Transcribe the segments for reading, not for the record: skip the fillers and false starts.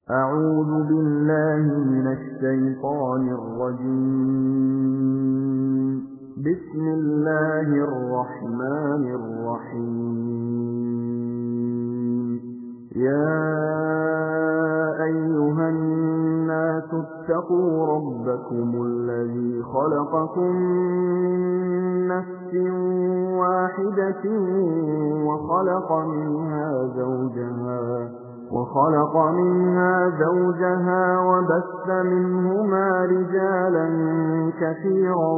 أعوذ بالله من الشيطان الرجيم. بسم الله الرحمن الرحيم. يا أيها الناس اتقوا ربكم الذي خلقكم من نفس واحدة وخلق منها زوجها وبث منهما رجالا كثيرا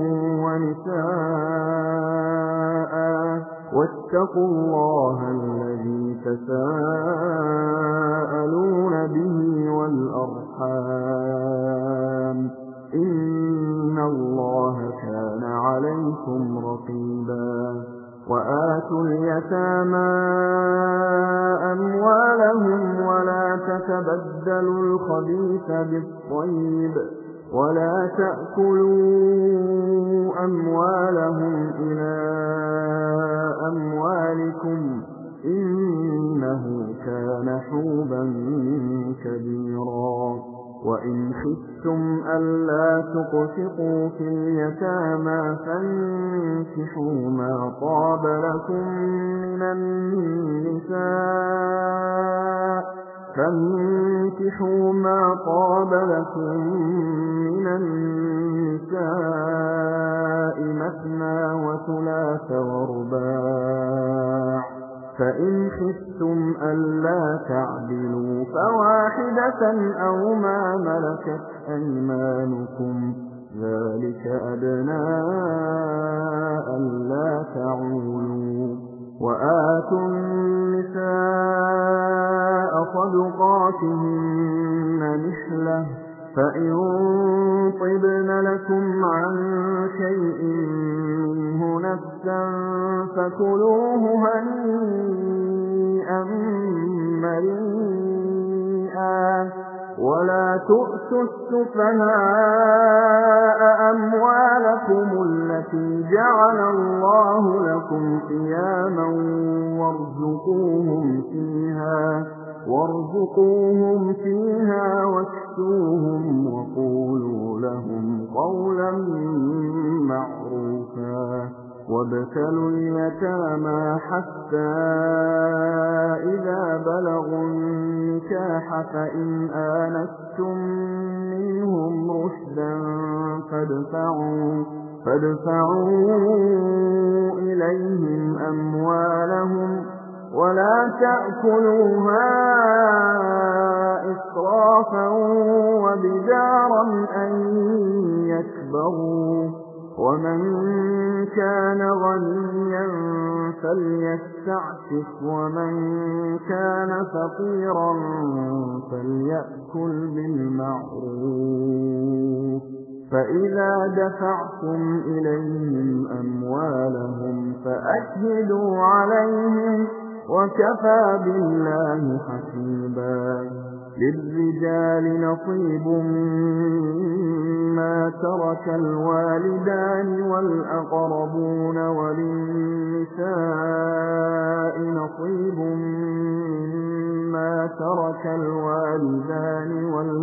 ونساء واتقوا الله الذي تساءلون به والأرحام إن الله كان عليكم رقيبا. وآتوا اليتامى أموالهم ولا تتبدلوا الخبيث بالطيب ولا تأكلوا أموالهم إلى أموالكم إنه كان حوبا كبيرا. وإن خفتم ألا تقسطوا في اليتامى فانكحوا ما طاب لكم من النساء مثنى وثلاث ورباع، فإن خفتم ألا تعدلوا فواحدة أو ما ملكت أيمانكم ذلك أدنى ألا تعولوا. وآتوا النساء صدقاتهن نحلة، فإن طبن لكم عن شيء منه نفسا فكلوه هنيئا مريئا. ولا تؤتوا السفهاء أموالكم التي جعل الله لكم قياما وارزقوهم فيها واكسوهم وقولوا لهم قولا معروفا. وابتلوا اليتامى حتى إذا بلغوا النكاح فإن آنستم منهم رشدا فادفعوا إليهم أموالهم ولا تأكلوها إسرافا وبدارا أن يكبروا. ومن كان غنيا فليستعفف ومن كان فقيرا فليأكل بالمعروف. فإذا دفعتم إليهم أموالهم فأشهدوا عليهم وكفى بالله حسيبا. للرجال نصيب مما ترك الوالدان والأقربون وللنساء نصيب مما ترك الوالدان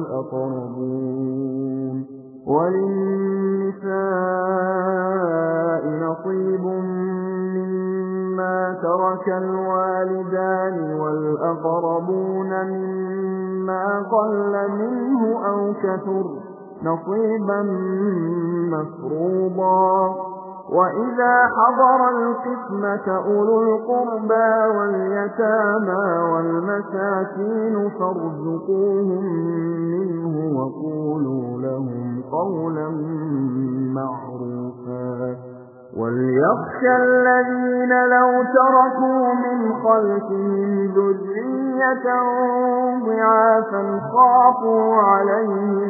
والأقربون مما قل منه أو كثر نصيبا مفروضا. وإذا حضر القسمة أولو القربى واليتامى والمساكين فارزقوهم منه وقولوا لهم قولا معروفا. وليخشى الذين لو تركوا من خلفهم ذرية ضعافا خافوا عليهم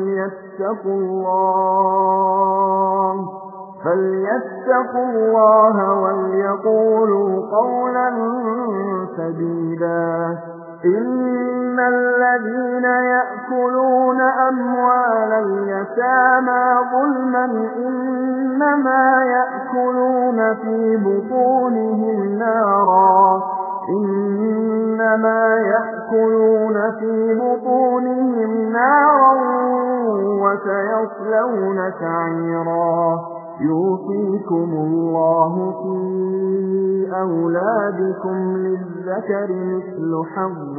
فليتقوا الله وليقولوا قولا سديدا. إن الذين يأكلون أموال اليتامى ظلما إنما يأكلون في بطونهم نارا يأكلون في بطونهم نارا وسيصلون سعيرا. يوصيكم الله في أولادكم للذكر مثل حظ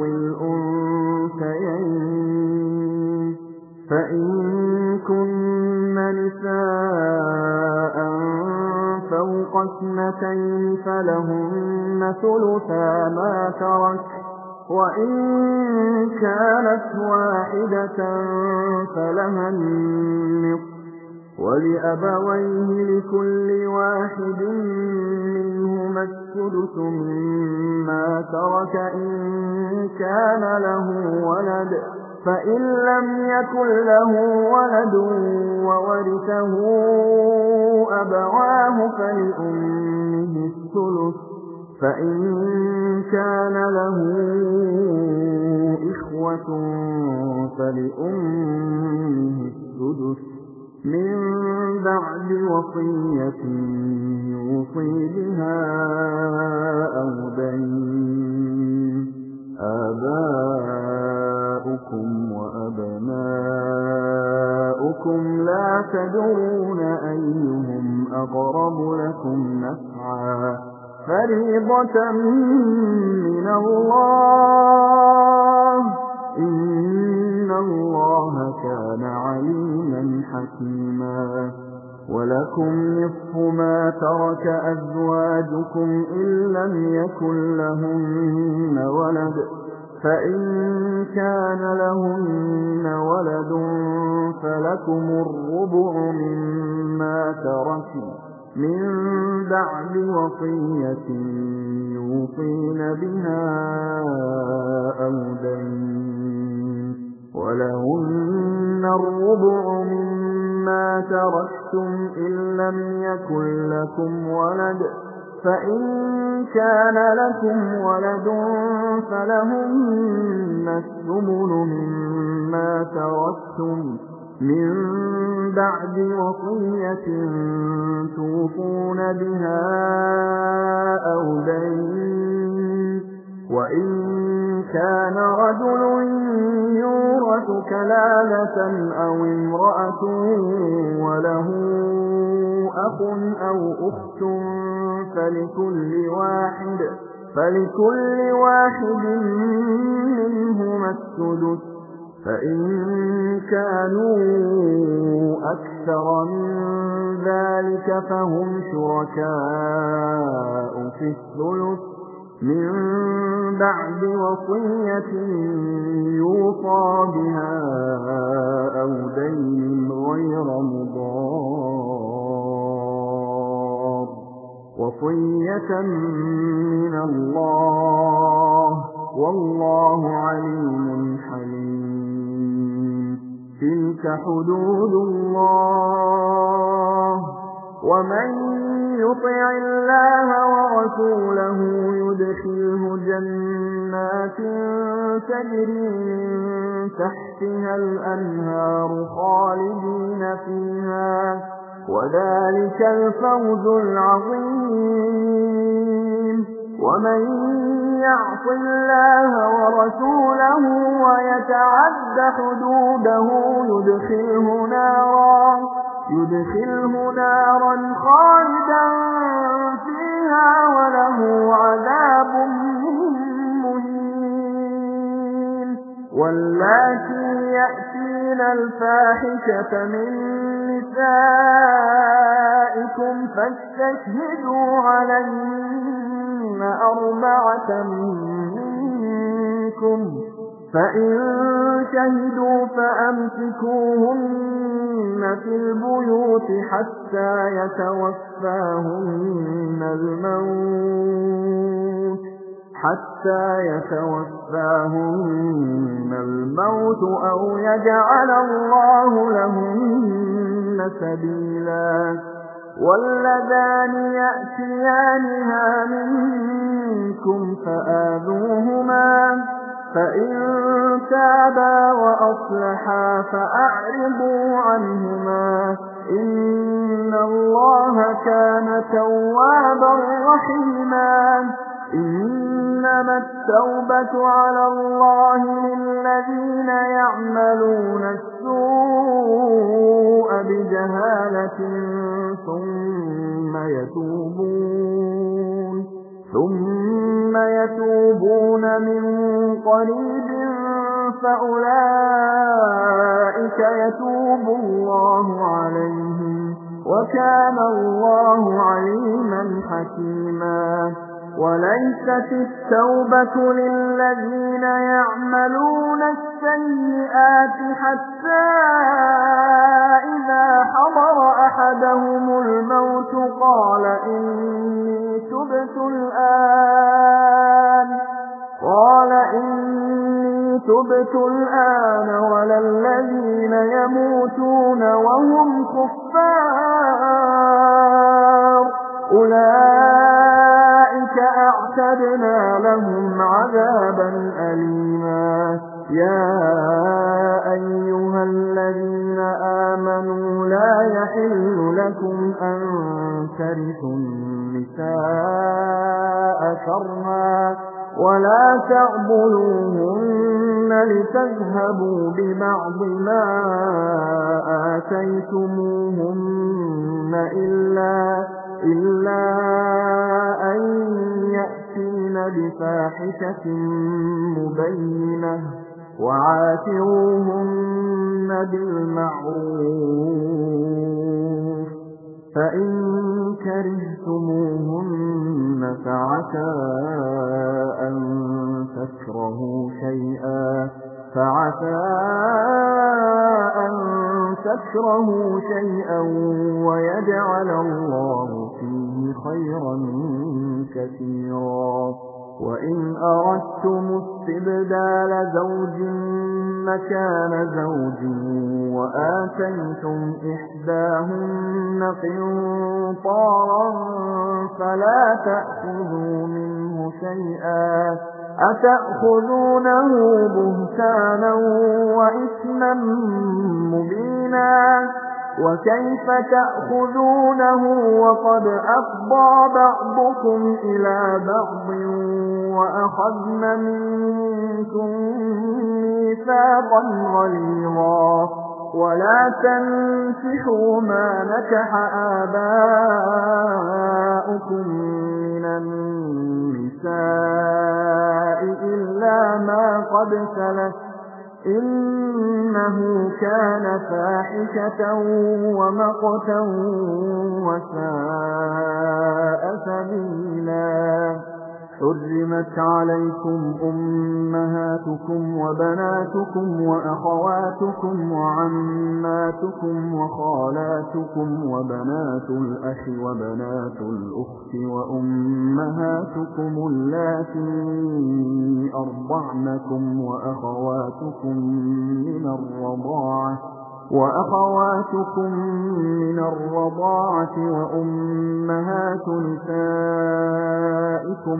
الأنثيين، فإن كن نساء فوق 2 فلهن ثلثا ما ترك، وإن كانت واحدة فلها النصف، ولأبويه لكل واحد منهما السدس مما ترك إن كان له ولد، فإن لم يكن له ولد وورثه أبواه فلأمه الثلث، فإن كان له إخوة فلأمه السدس من بعد وصية يوصي بها أو دين. آباؤكم وأبناؤكم لا تدرون أيهم أقرب لكم نفعا، فريضة من الله، إن الله كان عليما حكيما. ولكم نصف ما ترك أزواجكم إن لم يكن لهن ولد، فإن كان لهن ولد فلكم الربع مما تركوا من بعد وصية يوصين بها أو دين، ولهن الربع مما تركتم إن لم يكن لكم ولد، فإن كان لكم ولد فلهن الثمن مما تركتم من بعد وصية توصون بها أو دين. وإن كان رجل يورث كلالة أو امرأة وله أخ أو أخت فلكل واحد منهما السدس، فإن كانوا أكثر من ذلك فهم شركاء في الثلث من بعد وصية يوصى بها أو دين غير مضار، وصية من الله، والله عليم حليم. تلك حدود الله، ومن يطع الله ورسوله يدخله جنات تجري من تحتها الأنهار خالدين فيها، وذلك الفوز العظيم. ومن يعص الله ورسوله ويتعد حدوده يدخله نارا خالدا فيها وله عذاب مهين. واللاتي يأتين الفاحشة من نسائكم فاستشهدوا عليهن 4 منكم، فإن شهدوا فأمسكوهن في البيوت حتى يتوفاهن الموت أو يجعل الله لهن سبيلا. واللذان يأتيانها منكم فآذوهما، فإن تابا وأصلحا فأعرضوا عنهما، إن الله كان توابا رحيما. إن إنما التوبة على الله للذين يعملون السوء بجهالة ثم يتوبون من قريب فأولئك يتوب الله عليهم وكان الله عليما حكيما وليست التوبة للذين يعملون السيئات حتى إذا حضر أحدهم الموت قال إني تبت الآن ولا الذين يموتون وهم كفار أولئك أعتدنا لهم عذابا أليما يا أيها الذين آمنوا لا يحل لكم أن ترثوا النساء كرها ولا تعضلوهن لتذهبوا ببعض ما آتيتموهن إلا أن يأتين بفاحشة مبينة وعاشروهن بالمعروف فإن كرهتموهن فعسى أن تكرهوا شيئا ويجعل الله فيه خيرا كثيرا وإن أردتم استبدال زوج مكان زوج وآتيتم إحداهن قنطارا فلا تأخذوا منه شيئا أتأخذونه بهتانا وإثما مبينا وكيف تأخذونه وقد أفضى بعضكم إلى بعض وأخذن منكم ميثاقا غليظا ولا تنكحوا ما نكح آباؤكم من النساء إلا ما قد سلف إنه كان فاحشة ومقتا وساء سبيلا حرمت عليكم أمهاتكم وبناتكم وأخواتكم وعماتكم وخالاتكم وبنات الأخ وبنات الأخت وأمهاتكم اللاتي أرضعنكم وأخواتكم من الرضاعة وأمهات نسائكم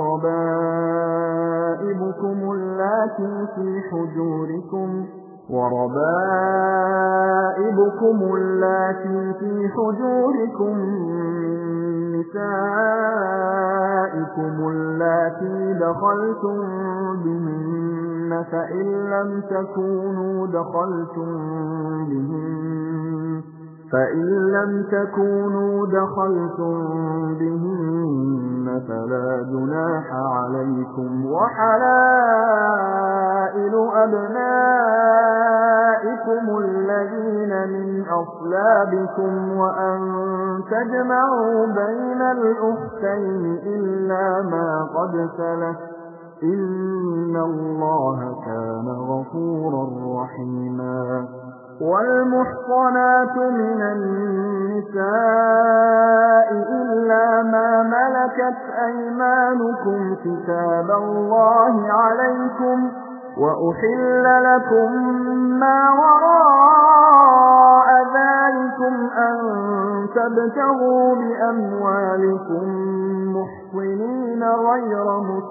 وربائبكم اللاتي في حجوركم من نسائكم اللاتي دخلتم بهن فإن لم تكونوا دخلتم بهن فلا جناح عليكم وحلائل أبنائكم الذين من أصلابكم وأن تجمعوا بين الأختين إلا ما قد سلف إن الله كان غفورا رحيما والمحصنات من النساء إلا ما ملكت أيمانكم كتاب الله عليكم وأحل لكم ما وراء ذلكم أن تبتغوا بأموالكم محصنين غير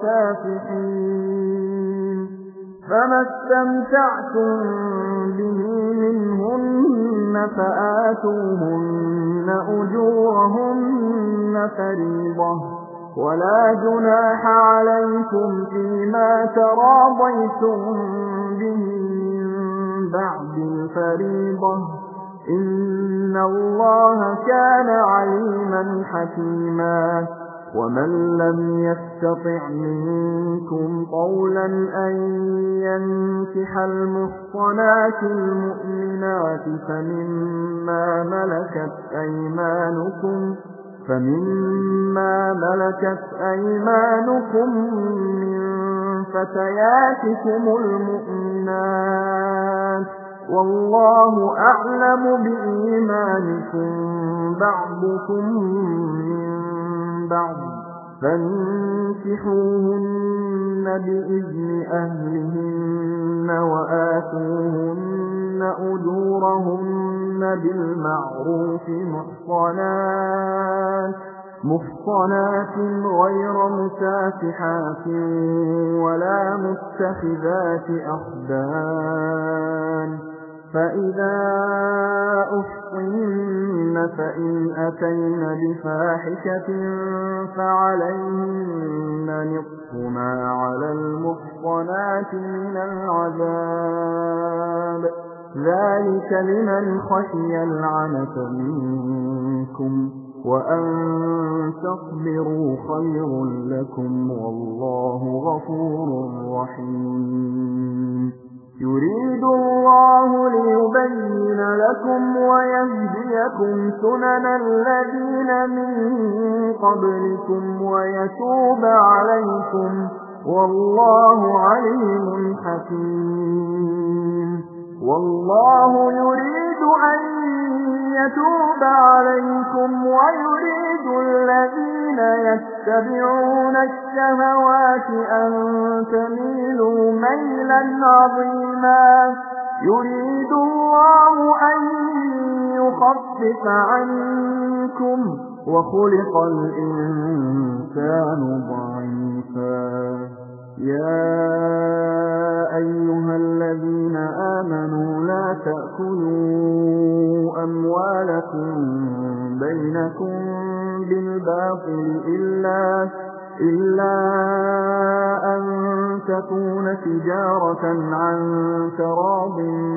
مسافحين فما استمتعتم به منهن فآتوهن أجورهن فريضة ولا جناح عليكم فيما تراضيتم به من بعد الفريضة إن الله كان عليما حكيما ومن لم يستطع منكم قولا أن ينكح المحصنات المؤمنات فمما ملكت أيمانكم من فتياتكم المؤمنات والله أعلم بإيمانكم بعضكم من بعض فانكحوهن بإذن أهلهن وآتوهن أجورهن بالمعروف محصنات غير مسافحات ولا متخذات أخدان فإذا أحصن فإن أتين بفاحشة فعليهن نصف ما على المحصنات من العذاب ذلك لمن خشي العنة منكم وأن تصبروا خير لكم والله غفور رحيم يريد الله ليبين لكم ويهديكم سنن الذين من قبلكم ويتوب عليكم والله عليم حكيم والله يريد أن يتوب عليكم ويريد الذين يتبعون الشهوات أن تميلوا ميلا عظيما يريد الله أن يخفف عنكم وخلق الإنسان ضعيفا يا أيها الذين آمنوا لا تأكلوا أموالكم بينكم بالباطل إلا أن تكون تجارة عن تراض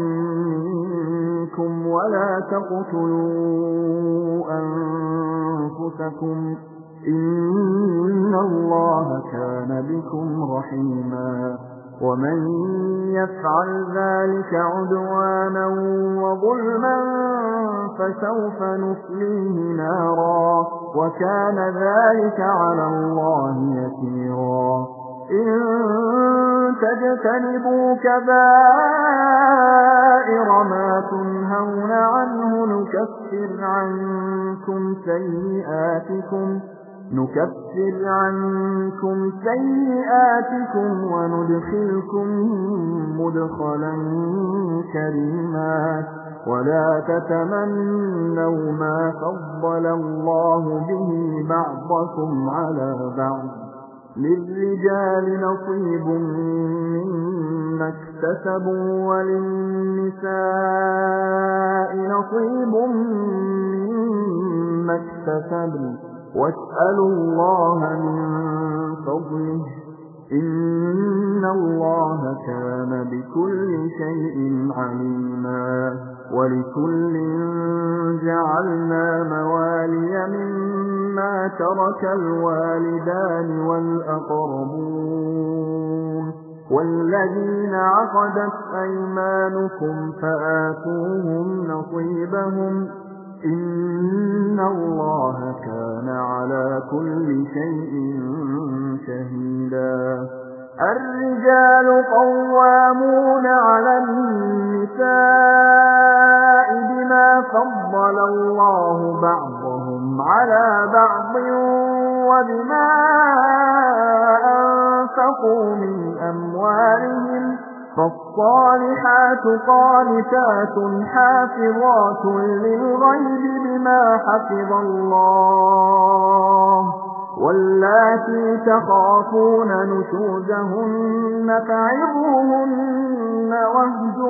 منكم ولا تقتلوا أنفسكم إن الله كان بكم رحيما ومن يفعل ذلك عدوانا وظلما فسوف نصليه نارا وكان ذلك على الله يسيرا إن تجتنبوا كبائر ما تنهون عنه نكفر عنكم سيئاتكم وندخلكم مدخلا كريما ولا تتمنوا ما فضل الله به بعضكم على بعض للرجال نصيب مما اكتسبوا وللنساء نصيب مما اكتسبن واسألوا الله من فضله إن الله كان بكل شيء عليما ولكل جعلنا موالي مما ترك الوالدان والأقربون والذين عقدت أيمانكم فآتوهم نصيبهم إن الله كان على كل شيء شهيدا الرجال قوامون على النساء بما فضل الله بعضهم على بعض وبما أنفقوا من أموالهم فالصالحات قانتات حافظات للغيب بما حفظ الله واللاتي تخافون نشوزهن فعظوهن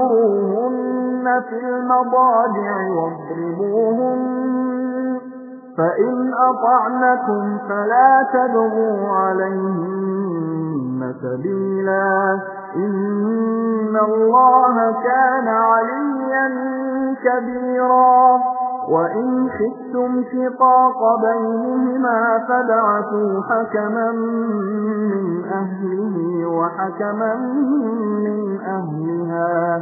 واهجروهن في المضاجع فإن أطعنكم فلا تبغوا عليهن سبيلا إن الله كان عليا كبيرا وإن خفتم شقاق بينهما فابعثوا حكما من أهله وحكما من أهلها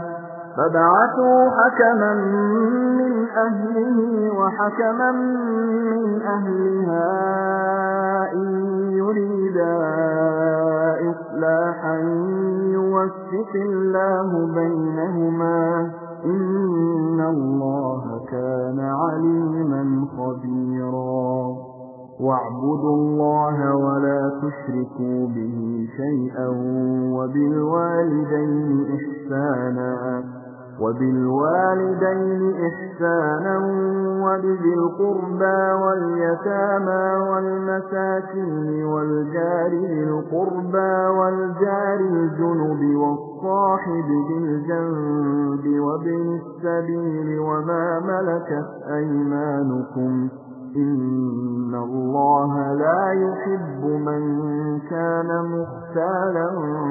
إن يريدا إصلاحا يوفق الله بينهما إن الله كان عليما خبيرا واعبدوا الله ولا تشركوا به شيئا وبالوالدين إحسانا وبذي القربى واليتامى والمساكين والجار ذي القربى والجار الجنب والصاحب بالجنب وابن السبيل وما ملكت أيمانكم إن الله لا يحب من كان مختالا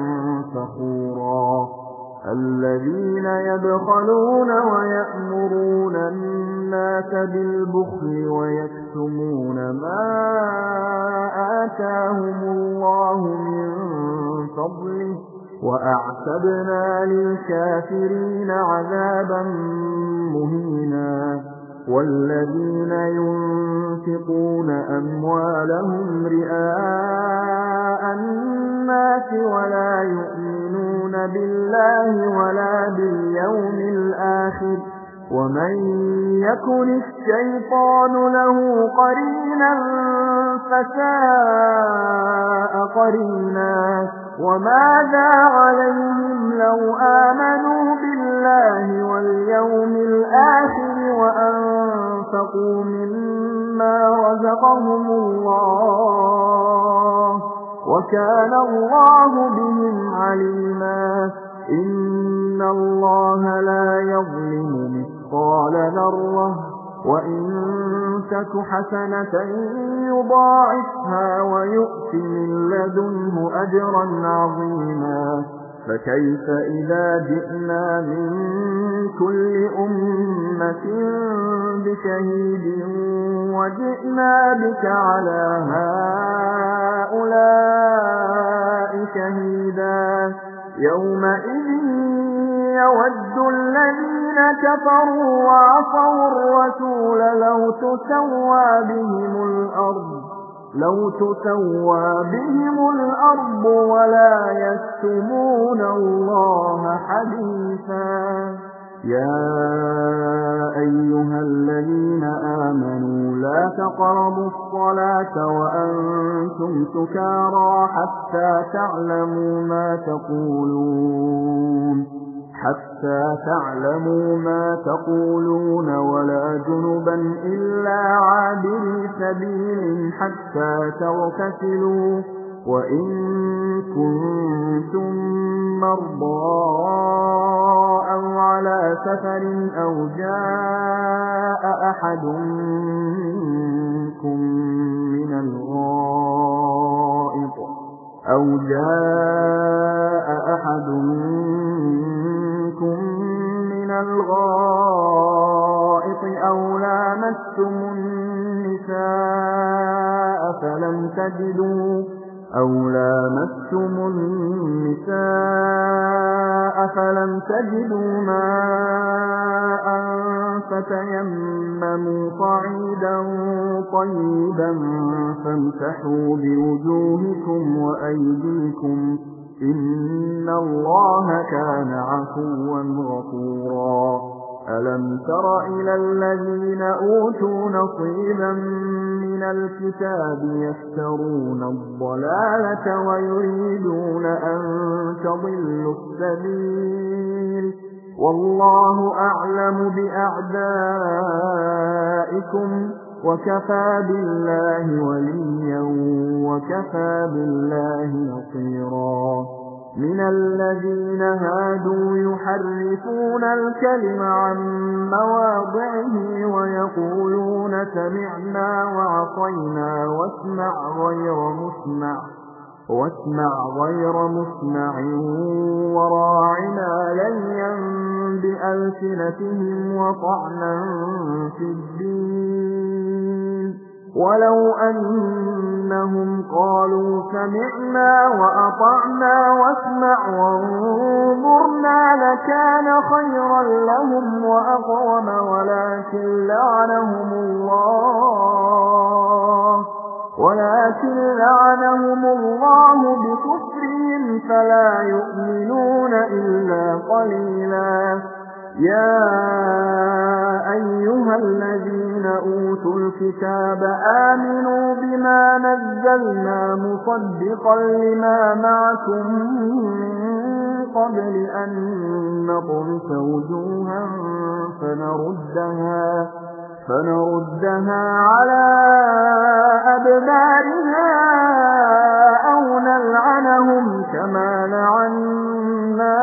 فخورا الذين يبخلون ويأمرون الناس بالبخل ويكتمون ما آتاهم الله من فضله وأعتدنا للكافرين عذابا مهينا والذين ينفقون أموالهم رئاء الناس ولا يؤمنون بالله ولا باليوم الآخر ومن يكن الشيطان له قرينا فساء قرينا وماذا عليهم لو آمنوا بالله واليوم الآخر وأنفقوا مما رزقهم الله وكان الله بهم عليما إن الله لا يظلم مثقال ذرة وإن تك حسنة يضاعفها ويؤت من لدنه أجرا عظيما فكيف إذا جئنا من كل أمة بشهيد وجئنا بك على هؤلاء شهيدا يومئذ يود الذين كفروا وعصوا الرسول لو تسوى بهم الأرض ولا يكتمون الله حديثا يا أيها الذين آمنوا لا تقربوا الصلاة وأنتم سكارى حتى تعلموا ما تقولون ولا جنبا إلا عابري سبيل حتى تغتسلوا وإن كنتم مرضى أو على سفر أو جاء أحد منكم من الغائط أو لامستم النساء فلم تجدوا ماء فتيمموا صعيدا طيبا فامسحوا بوجوهكم وأيديكم إن الله كان عفوا غفورا ألم تر إلى الذين أوتوا نصيبا من الكتاب يشترون الضلالة ويريدون أن تضلوا السبيل والله أعلم بأعدائكم وكفى بالله وليا وكفى بالله نصيرا من الذين هادوا يحرفون الكلم عن مواضعه ويقولون سمعنا وعصينا واسمع غير مسمع وراعنا ليا بألسنتهم وطعنا في الدين ولو أنهم قالوا سمعنا وأطعنا واسمع وانظرنا لكان خيرا لهم وأقوم ولكن لعنهم الله بكفرهم فلا يؤمنون إلا قليلا يا أيها الذين أوتوا الكتاب آمنوا بما نزلنا مصدقا لما معكم من قبل أن نطمس وجوها فنردها على أدبارها أو نلعنهم كما لعنا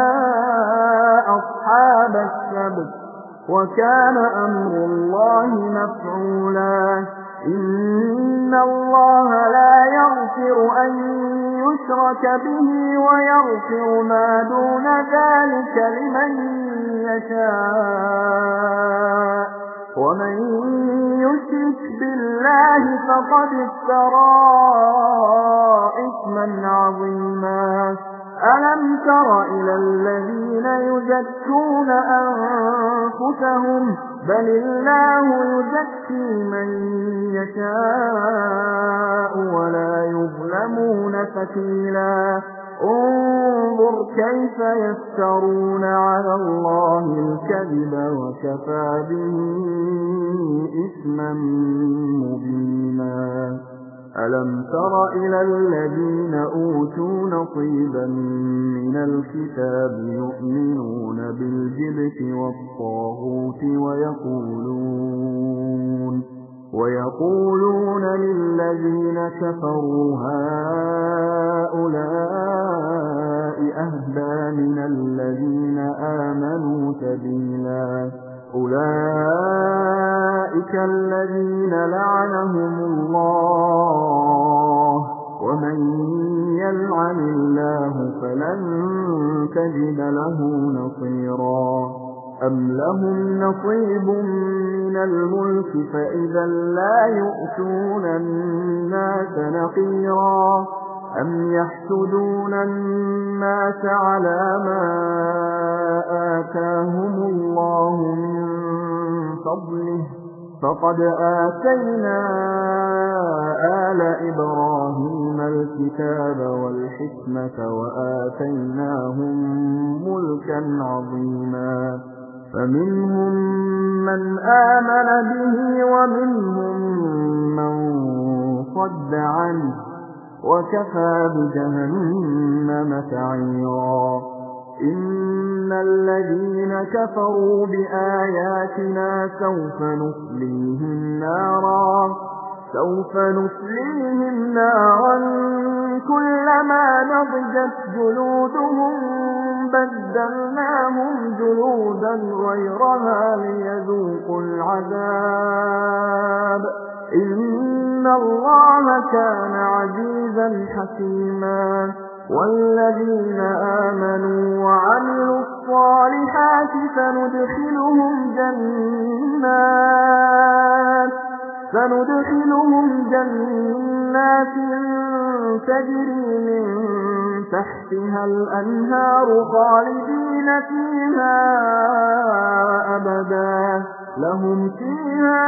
أصحاب السبت وكان أمر الله مفعولا إن الله لا يغفر أن يشرك به ويغفر ما دون ذلك لمن يشاء ومن يشرك بالله فقد افترى إثما عظيما ألم تر إلى الذين يزكون أنفسهم بل الله يزكي من يشاء ولا يظلمون فتيلا انظر كيف يفترون على الله الكذب وكفى به إثما مبينا ألم تر إلى الذين أوتوا نصيبا من الكتاب يؤمنون بالجبت والطاغوت ويقولون للذين كفروا هؤلاء أهدى من الذين آمنوا سبيلا أولئك الذين لعنهم الله ومن يلعن الله فلن تجد له نصيرا أم لهم نصيب من الملك فإذا لا يؤتون الناس نقيرا أم يحسدون الناس على ما آتاهم الله من فضله فقد آتينا آل إبراهيم الكتاب والحكمة وآتيناهم ملكا عظيما فمنهم من آمن به ومنهم من صد عنه وكفى بجهنم سعيرا إن الذين كفروا بآياتنا سوف نصليهم نارا كلما نضجت جلودهم بدلناهم جلودا غيرها ليذوقوا العذاب إن الله كان عزيزا حكيما والذين آمنوا وعملوا الصالحات سندخلهم جنات تجري من تحتها الأنهار خالدين فيها أبدا لهم فيها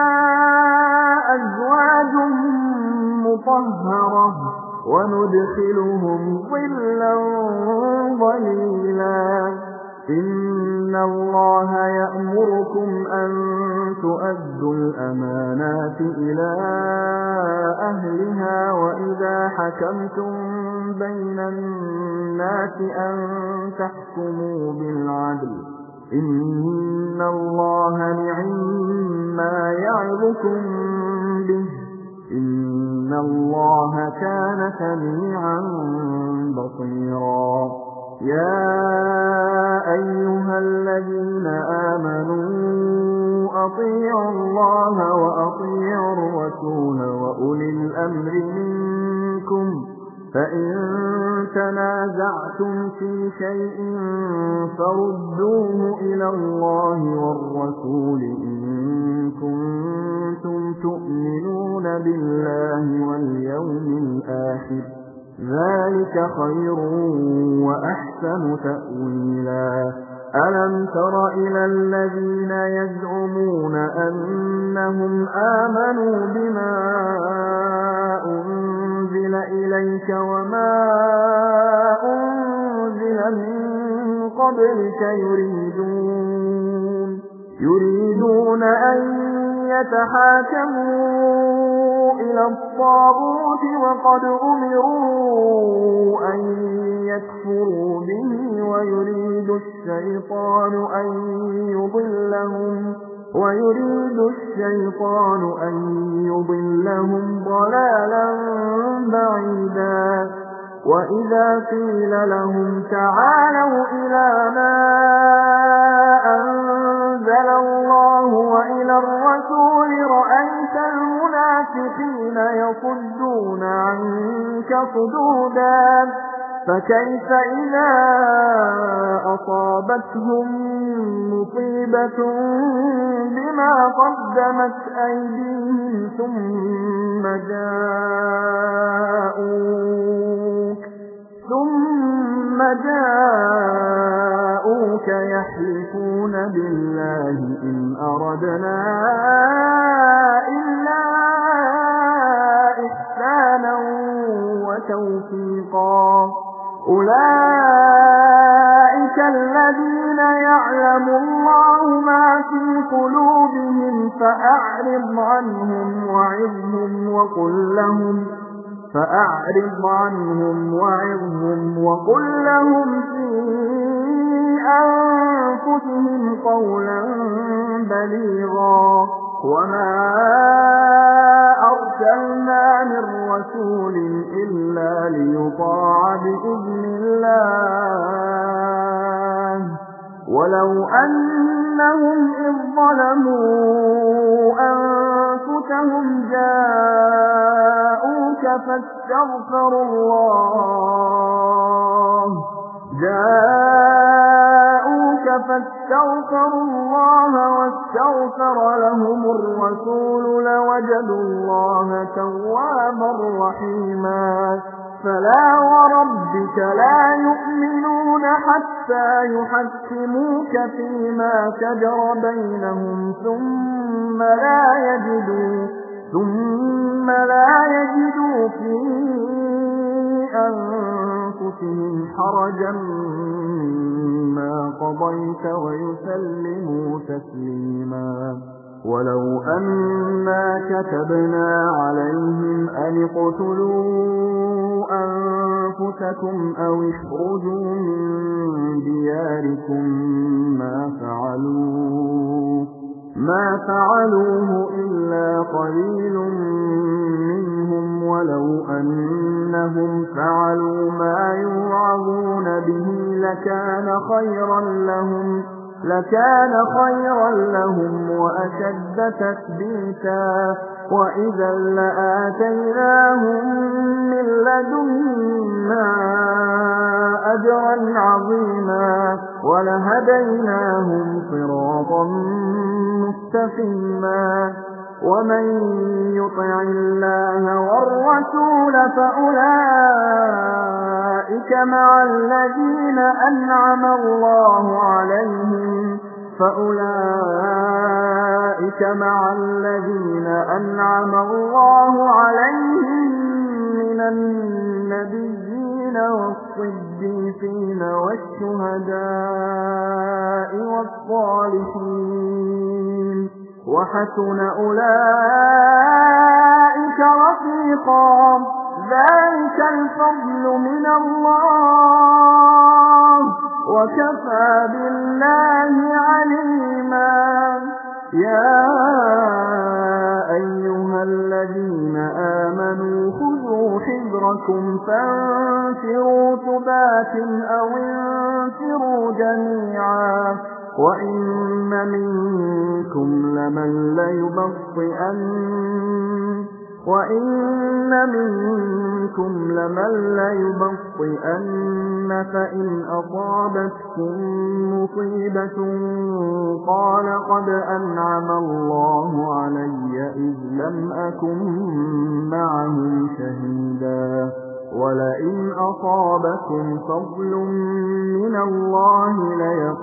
أزواج مطهرة وندخلهم ظلا ظليلا إن الله يأمركم أن تؤدوا الأمانات إلى أهلها وإذا حكمتم بين الناس أن تحكموا بالعدل إن الله نعما يعظكم به إن الله كان سميعا بصيرا يا أيها الذين آمنوا أطيعوا الله وأطيعوا الرسول وأولي الأمر منكم فإن تنازعتم في شيء فردوه إلى الله والرسول إن كنتم تؤمنون بالله واليوم الآخر ذلك خير وأحسن تأويلا ألم تر إلى الذين يزعمون أنهم آمنوا بما أنزل إليك وما أنزل من قبلك يريدون أن يتحاكموا إلى الطاغوت وقد أمروا أن يكفروا به ويريد الشيطان أن يضلهم ضلالا بعيدا وإذا قيل لهم تعالوا إلى ما أنزل الله وإلى الرسول رأيت المنافقين يصدون عنك صدودا فكيف إذا أصابتهم مصيبة بما قدمت أيديهم ثم جاءوك يحلفون بالله إن أردنا إلا إحسانا وتوفيقا أولئك الذين يعلم الله ما في قلوبهم فأعرض عنهم وقل لهم في أنفسهم قولا بليغا وما أرسلنا من رسول إلا ليطاع بإذن الله ولو أنهم إذ ظلموا أنفسهم جاءوك فاستغفروا الله واستغفر لهم الرسول لوجدوا الله توابا رحيما فلا وربك لا يؤمنون حتى يحكموك فيما شجر بينهم ثم لا يجدوا في أنفسهم حرجا مما قضيت ويسلموا تسليما ولو أنا كتبنا عليهم أن اقتلوا أنفسكم أو اخرجوا من دياركم ما فعلوه إلا قليل منهم ولو أنهم فعلوا ما يوعظون به لكان خيرا لهم وأشد تثبيتا وإذا لآتيناهم من لدنا أجرا عظيما ولهديناهم صراطا مستقيما ومن يطع الله والرسول فأولئك مع الذين أنعم الله عليهم من النبيين والصديقين والشهداء والصالحين وحسن أولئك رفيقا ذلك الفضل من الله وكفى بالله عليما يا أيها الذين آمنوا خذوا حذركم فانفروا ثبات أو فانفروا جميعا وإن منكم لمن ليبطئن فإن أصابتكم مصيبة قال قد أنعم الله علي إذ لم أكن معهم شهيدا ولئن أصابكم فضل من الله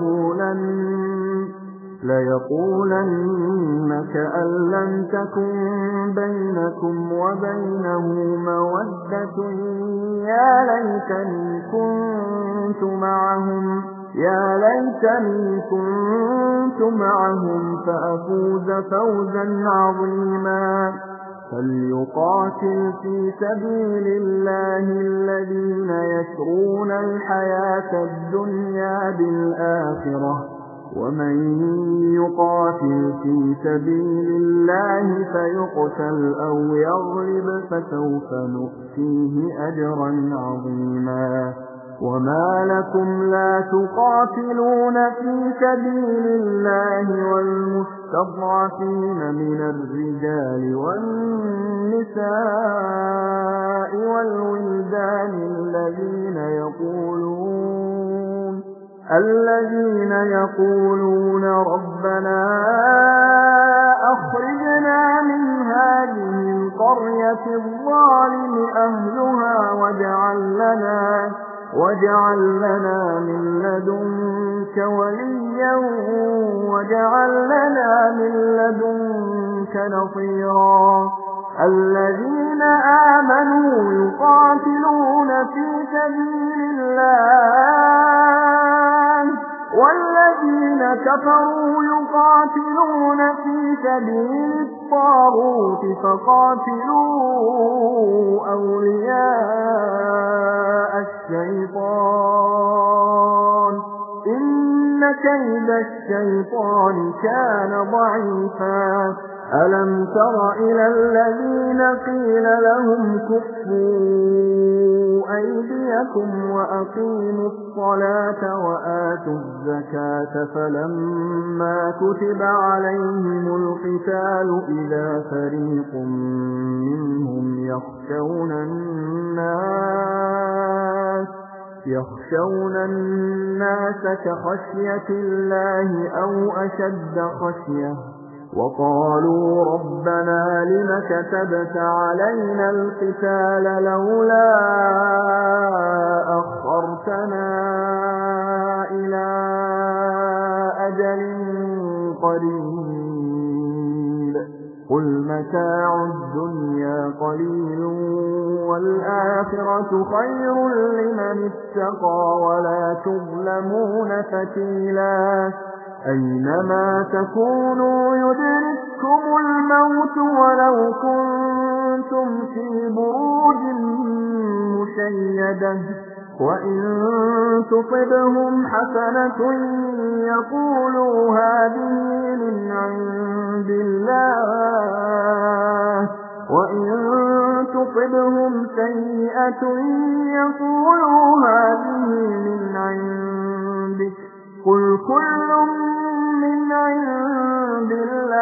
ليقولن كأن لم تكن بينكم وبينه مودة يا ليتني كنت معهم فأفوز فوزا عظيما فليقاتل في سبيل الله الذين يشرون الحياة الدنيا بالآخرة ومن يقاتل في سبيل الله فيقتل أو يغلب فسوف نؤتيه أجرا عظيما وما لكم لا تقاتلون في سبيل الله والمستضعفين من الرجال والنساء والولدان الذين يقولون ربنا أخرجنا من هذه القرية الظالم أهلها واجعل لنا من لدنك وليا واجعل لنا من لدنك نصيرا الذين آمنوا يقاتلون في سبيل الله والذين كفروا يقاتلون في سبيل الطاغوت فقاتلوا أولياء الشيطان إن كيد الشيطان كان ضعيفا ألم تر إلى الذين قيل لهم كفوا أيديكم وأقيموا الصلاة وآتوا الزكاة فلما كتب عليهم القتال إذا فريق منهم يخشون الناس كخشية الله أو أشد خشية وقالوا ربنا لم كتبت علينا القتال لولا أخرتنا إلى أجل قريب قل متاع الدنيا قليل والآخرة خير لمن اتقى ولا تظلمون فتيلا أينما تكونوا يدرككم الموت ولو كنتم في بروج مشيدة وإن تصبهم حسنة يقولوا هذه من عند الله وإن تصبهم سيئة يقولوا هذه من عندك قل كل من عند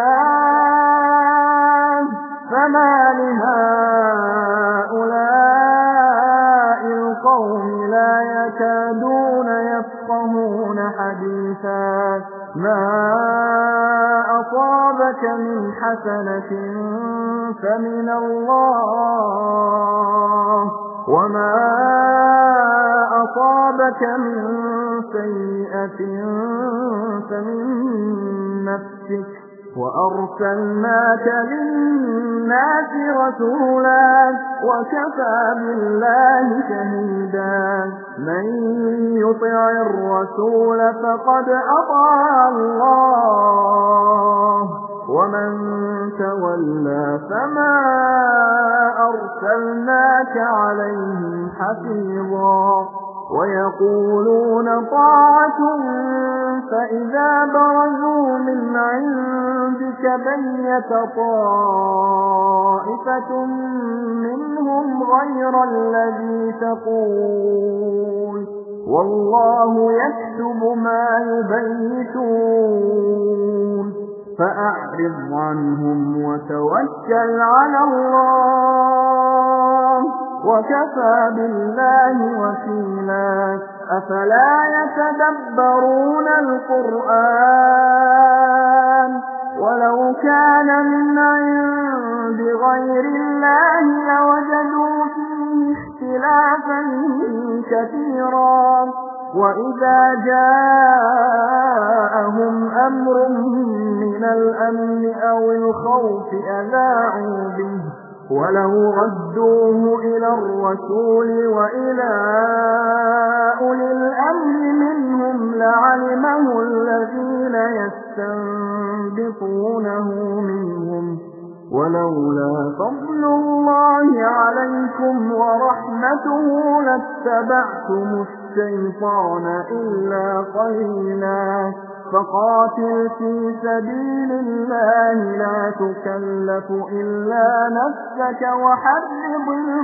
الله فما لهؤلاء القوم لا يكادون يفقهون حديثا ما أصابك من حسنة فمن الله وما أصابك من سيئة فمن نفسك وأرسلناك للناس رسولا وكفى بالله شهيدا من يطع الرسول فقد أطاع الله ومن تولى فما أرسلناك عليهم حفيظا ويقولون طاعة فإذا برزوا من عندك بيت طائفة منهم غير الذي تقول والله يكتب ما يبيتون فأعرض عنهم وتوكل على الله وكفى بالله وكيلا أفلا يتدبرون القرآن ولو كان من عند غير الله لوجدوا فيه اختلافا كثيرا وإذا جاءهم أمر من الأمن أو الخوف أذاعوا به ولو ردوه إلى الرسول وإلى أولي الأمر منهم لعلمه الذين يستنبطونه منهم ولولا فضل الله عليكم ورحمته لاتبعتم الشيطان إلا قليلا فقاتل في سبيل الله لا تكلف إلا نفسك وحرض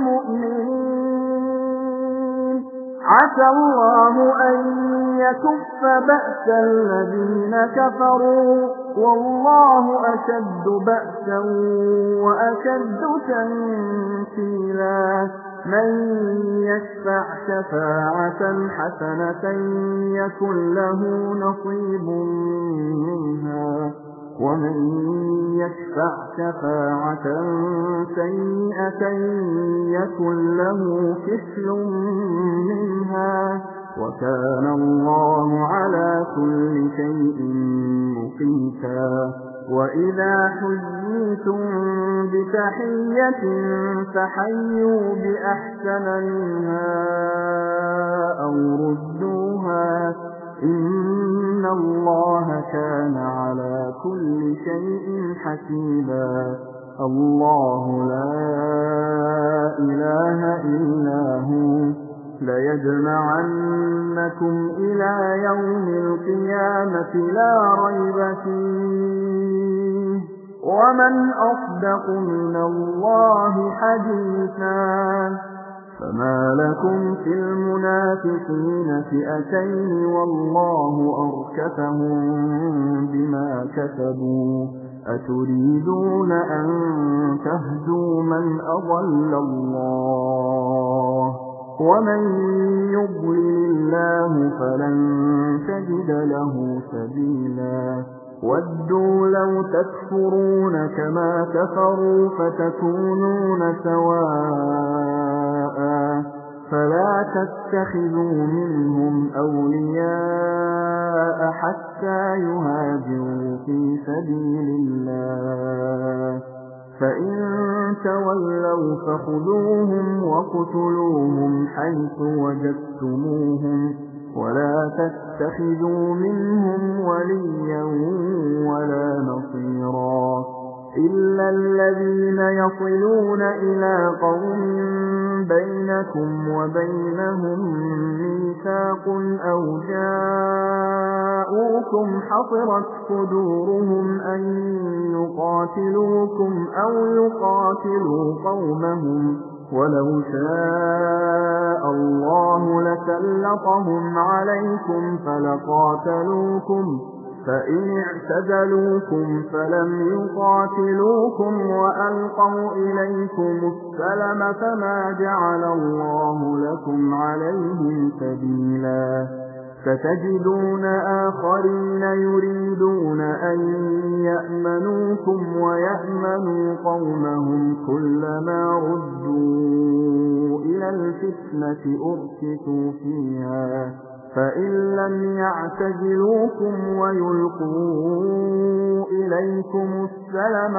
المؤمنين عسى الله أن يكف بأس الذين كفروا والله أشد بأسا وأشد تنكيلا من يشفع شفاعة حسنة يكن له نصيب منها ومن يشفع شفاعة سيئة يكن له كفل منها وكان الله على كل شيء مقيتا وإذا حييتم بتحية فحيوا بأحسن منها أو ردوها إن الله كان على كل شيء حسيبا الله لا إله إلا هو ليجمعنكم إلى يوم القيامة لا ريب فيه ومن أصدق من الله حديثا فما لكم في المنافقين فئتين والله أركسهم بما كسبوا أتريدون أن تهدوا من أضل الله ومن يضلل الله فلن تجد له سبيلا ودوا لو تكفرون كما كفروا فتكونون سواء فلا تتخذوا منهم أولياء حتى يهاجروا في سبيل الله فإن تولوا فخذوهم وقتلوهم حيث وجدتموهم ولا تتخذوا منهم وليا ولا نصيرا إلا الذين يصلون إلى قوم بينكم وبينهم ميثاق أو جاءوكم حصرت صدورهم أن يقاتلوكم أو يقاتلوا قومهم ولو شاء الله لسلطهم عليكم فلقاتلوكم فإن اعتزلوكم فلم يقاتلوكم وألقوا إليكم السلم فما جعل الله لكم عليهم سبيلا ستجدون آخرين يريدون أن يأمنوكم ويأمنوا قومهم كلما ردوا إلى الفتنة أركسوا فيها فإن لم يعتزلوكم ويلقوا إليكم السلم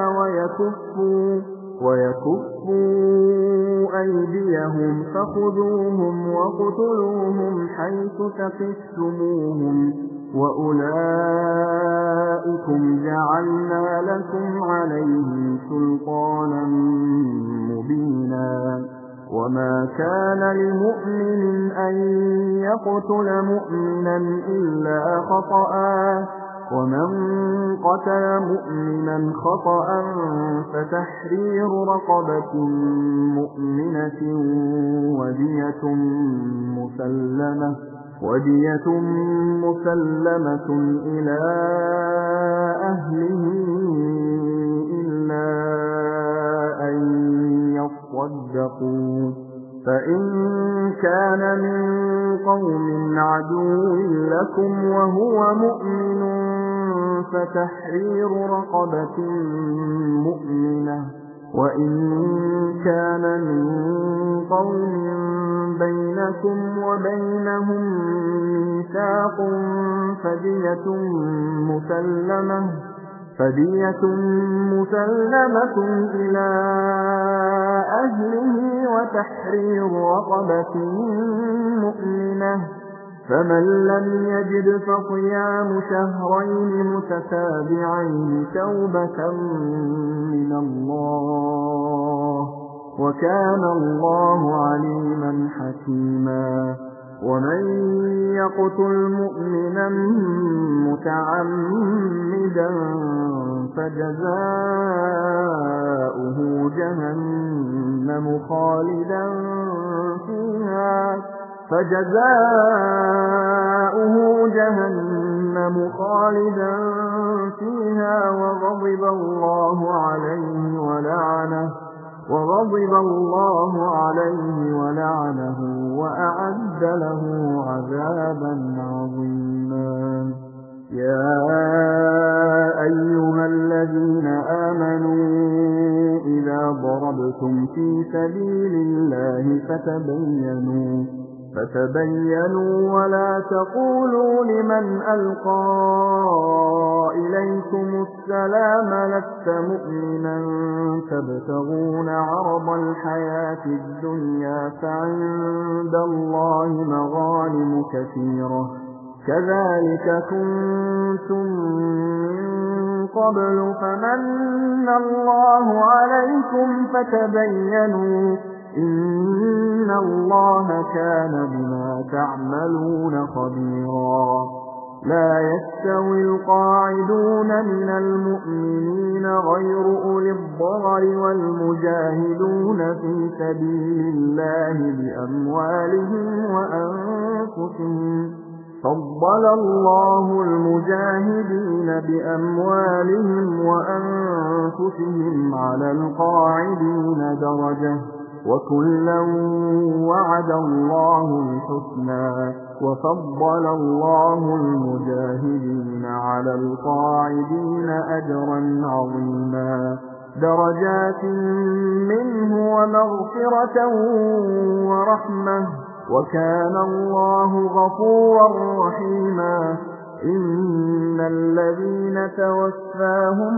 ويكفوا أيديهم فخذوهم وقتلوهم حيث ثقفتموهم وأولئكم جعلنا لكم عليهم سلطانا مبينا وما كان لمؤمن أن يقتل مؤمنا إلا خطأ ومن قتل مؤمنا خطأ فتحرير رقبة مؤمنة ودية مسلمة ودية مسلمة إلى أهله إلا أن يصدقوا فإن كان من قوم عدو لكم وهو مؤمن فتحرير رقبة مؤمنة وإن كان من قوم بينكم وبينهم ميثاق فدية مسلمة إلى أهله وتحرير رقبة مؤمنة فمن لم يجد فصيام شهرين متتابعين توبة من الله وكان الله عليما حكيما ومن يقتل مؤمنا متعمدا فجزاؤه جهنم خالدا فيها وغضب الله عليه ولعنه وأعد له عذابا عظيما يا أيها الذين آمنوا إذا ضربتم في سبيل الله فتبينوا ولا تقولوا لمن ألقى إليكم السلام لست مؤمنا تبتغون عرض الحياة الدنيا فعند الله مغانم كثيرة كذلك كنتم من قبل فمن الله عليكم فتبينوا إن الله كان بما تعملون خبيرا لا يستوي القاعدون من المؤمنين غير أولي الضرر والمجاهدون في سبيل الله بأموالهم وأنفسهم فضل الله المجاهدين بأموالهم وأنفسهم على القاعدين درجة وكلا وعد الله الحسنى وفضل الله المجاهدين على القاعدين أجرا عظيما درجات منه ومغفرة ورحمة وكان الله غفورا رحيما إن الذين توفاهم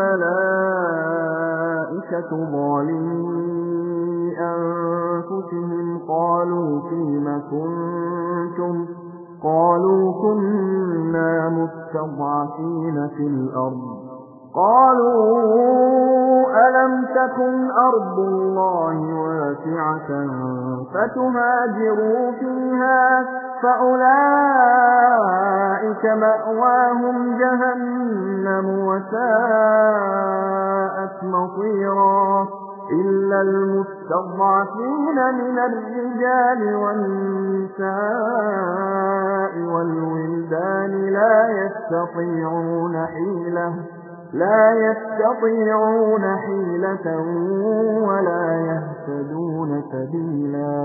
الملائكة ظالمي أنفسهم قالوا فيم كنتم قالوا كنا مستضعفين في الأرض قالوا ألم تكن أرض الله واسعة فتهاجروا فيها فأولئك مأواهم جهنم وساءت مصيرا إلا المستضعفين من الرجال والنساء والولدان لا يستطيعون حيلة ولا يهتدون سبيلا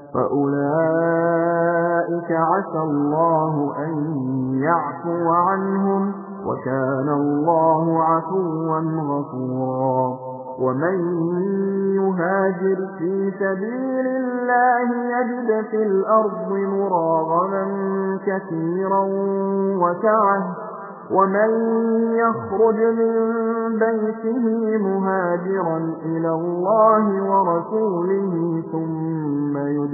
فأولئك عسى الله أن يعفو عنهم وكان الله عفوا غفورا ومن يهاجر في سبيل الله يجد في الأرض مراغما كثيرا وسعة ومن يخرج من بيته مهاجرا إلى الله ورسوله ثم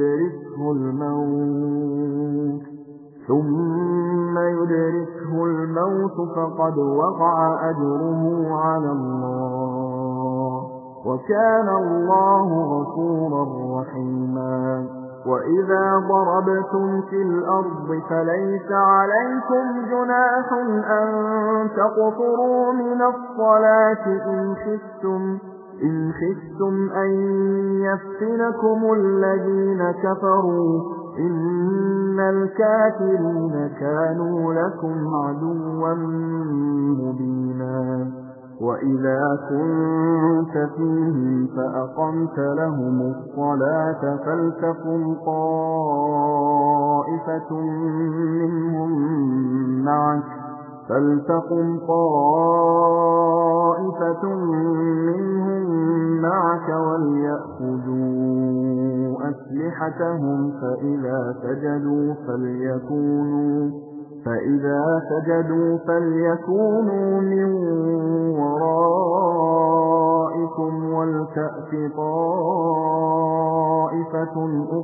يدركه الموت فقد وقع أجره على الله وكان الله غفورا رحيما وإذا ضربتم في الأرض فليس عليكم جناح أن تقصروا من الصلاة إن خفتم أن يفتنكم الذين كفروا إن الكافرين كانوا لكم عدوا مبينا وإذا كنت فيهم فأقمت لهم الصلاة فلتقم طائفة منهم معك وليأخذوا أسلحتهم فإذا سجدوا فليكونوا من ورائكم ولتأت طائفة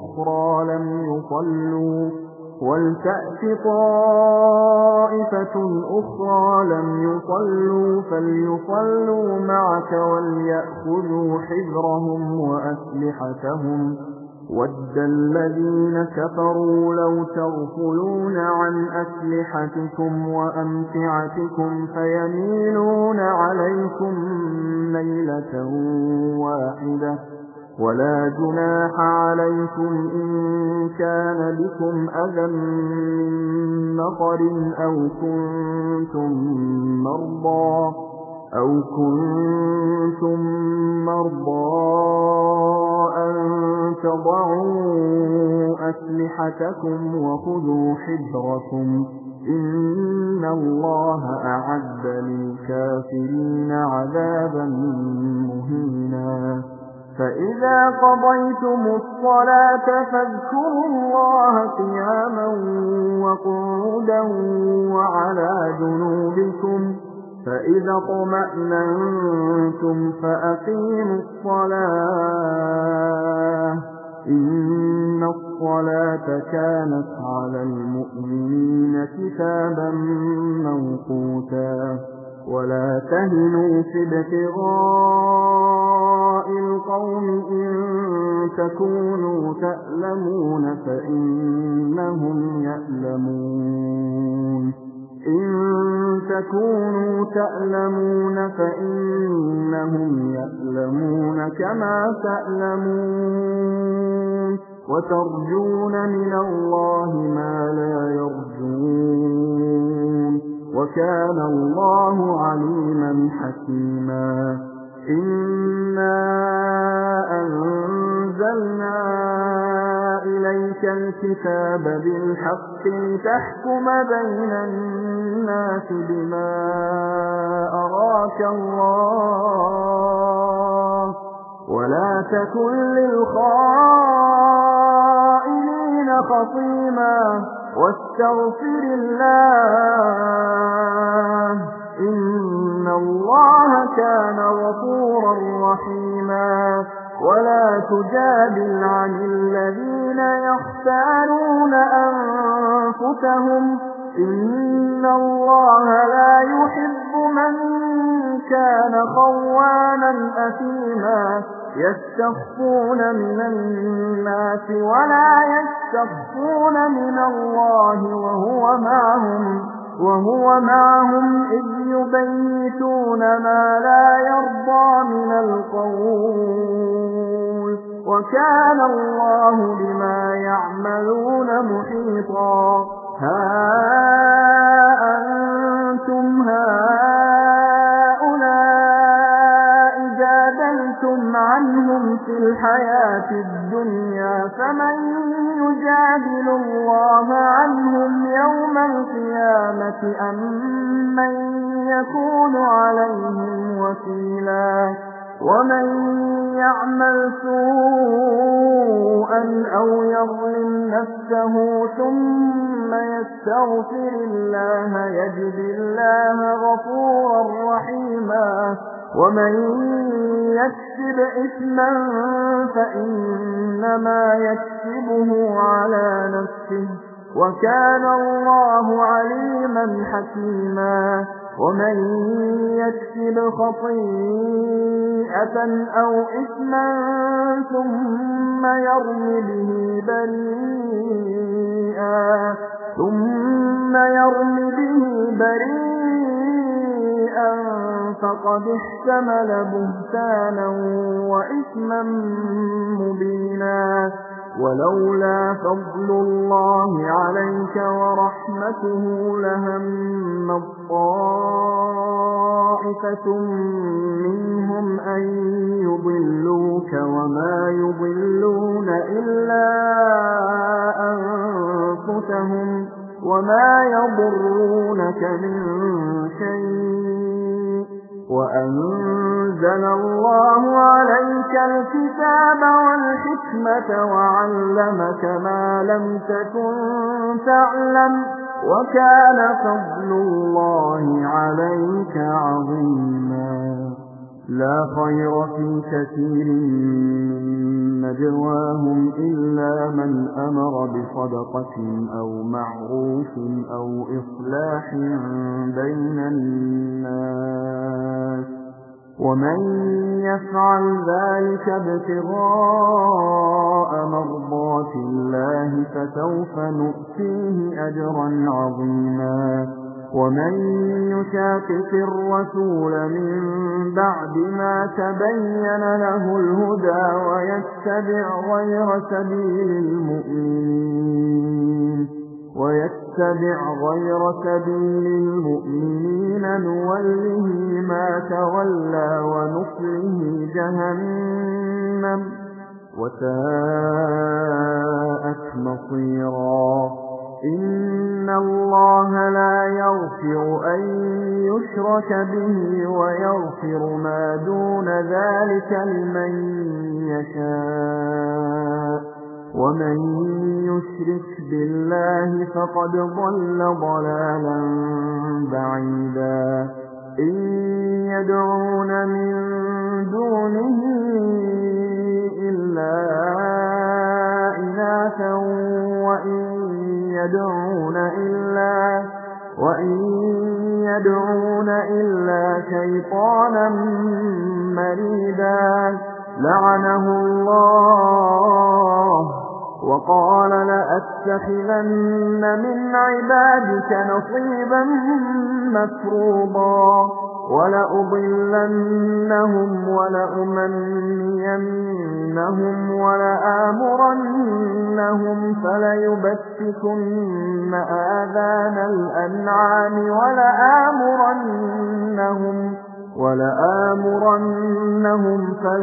أخرى لم يصلوا فليصلوا معك وليأخذوا حذرهم وأسلحتهم وَدَّ الَّذِينَ كَفَرُوا لَوْ تَغْفُلُونَ عَنْ أَسْلِحَتِكُمْ وَأَمْتِعَتِكُمْ فَيَمِيلُونَ عَلَيْكُمْ مَيْلَةً وَاحِدَةً وَلَا جُنَاحَ عَلَيْكُمْ إِن كَانَ بِكُمْ أَذًى مِّن مَّطَرٍ أَوْ كُنتُم مَّرْضَىٰ أَن تَضَعُوا أَسْلِحَتَكُمْ وَخُذُوا حِذْرَكُمْ إِنَّ اللَّهَ أَعَدَّ لِلْكَافِرِينَ عَذَابًا مُّهِينًا فَإِذَا قَضَيْتُمُ الصَّلَاةَ فاذكروا اللَّهَ قِيَامًا وَقُعُودًا وَعَلَى جُنُوبِكُمْ فَإِذَا اطْمَأْنَنتُمْ فَأَقِيمُوا الصَّلَاةَ إِنَّ الصَّلَاةَ كَانَتْ عَلَى الْمُؤْمِنِينَ كِتَابًا مَّوْقُوتًا وَلَا تَهِنُوا في ابْتِغَاءِ الْقَوْمِ إِن تَكُونُوا تَأْلَمُونَ فَإِنَّهُمْ يَأْلَمُونَ كَمَا تَأْلَمُونَ وَتَرْجُونَ مِنَ اللَّهِ مَا لَا يَرْجُونَ وَكَانَ اللَّهُ عَلِيمًا حَكِيمًا إِنَّا أَنزَلْنَا إِلَيْكَ الْكِتَابَ بِالْحَقِّ لِتَحْكُمَ بَيْنَ النَّاسِ بِمَا أَرَاكَ اللَّهُ وَلَا تَكُن لِّلْخَائِنِينَ خَصِيمًا وَاسْتَغْفِرِ اللَّهَ إِنَّ اللَّهَ كَانَ غَفُورًا رَّحِيمًا وَلَا تُجَادِلْ عَنِ الَّذِينَ يَخْتَانُونَ أَنفُسَهُمْ إِنَّ اللَّهَ لَا يُحِبُّ مَن كَانَ خَوَّانًا أَثِيمًا يَسْتَخْفُونَ مِنَ النَّاسِ وَلَا يَسْتَخْفُونَ مِنَ اللَّهِ وَهُوَ مَعَهُمْ إِذْ يُبَيِّتُونَ مَا لَا يَرْضَىٰ مِنَ الْقَوْلِ وَكَانَ اللَّهُ بِمَا يَعْمَلُونَ مُحِيطًا ها أنتم هؤلاء جادلتم عنهم في الحياة الدنيا فمن يجادل الله عنهم يوم القيامة أم من يكون عليهم وكيلا ومن يعمل سوءا أو يظلم نفسه ثم يستغفر الله يجد الله غفورا رحيما ومن يكسب إثما فإنما يكسبه على نفسه وكان الله عليما حكيما ومن يكسب خطيئة أو إثما ثم يرم به بريئا فقد احتمل بهتانا وإثما مبينا ولولا فضل الله عليك ورحمته لهم طائفة منهم أن يضلوك وما يضلون إلا أنفسهم وما يضرونك من شيء وأنزل الله عليك الكتاب والحكمة وعلمك ما لم تكن تعلم وكان فضل الله عليك عظيما لا خير في كثير من نجواهم إلا من أمر بصدقة أو معروف أو إصلاح بين الناس ومن يفعل ذلك ابتغاء مرضات الله فسوف نؤتيه أجرا عظيما ومن يشاقق الرسول من بعد ما تبين له الهدى ويتبع غير سبيل المؤمنين نوله ما تولى ونصله جهنم وساءت مصيرا إن الله لا يغفر أن يشرك به ويغفر ما دون ذلك لمن يشاء ومن يشرك بالله فقد ضل ضلالا بعيدا إن يدعون من دونه إلا إناثا وإن يدعون إلا شيطانا مريدا لعنه الله وقال لأتخذن من عبادك نصيبا مفروضا ولأضلنهم ولأمنينهم ولآمرنهم فليبتكن آذان الأنعام ولآمرنهم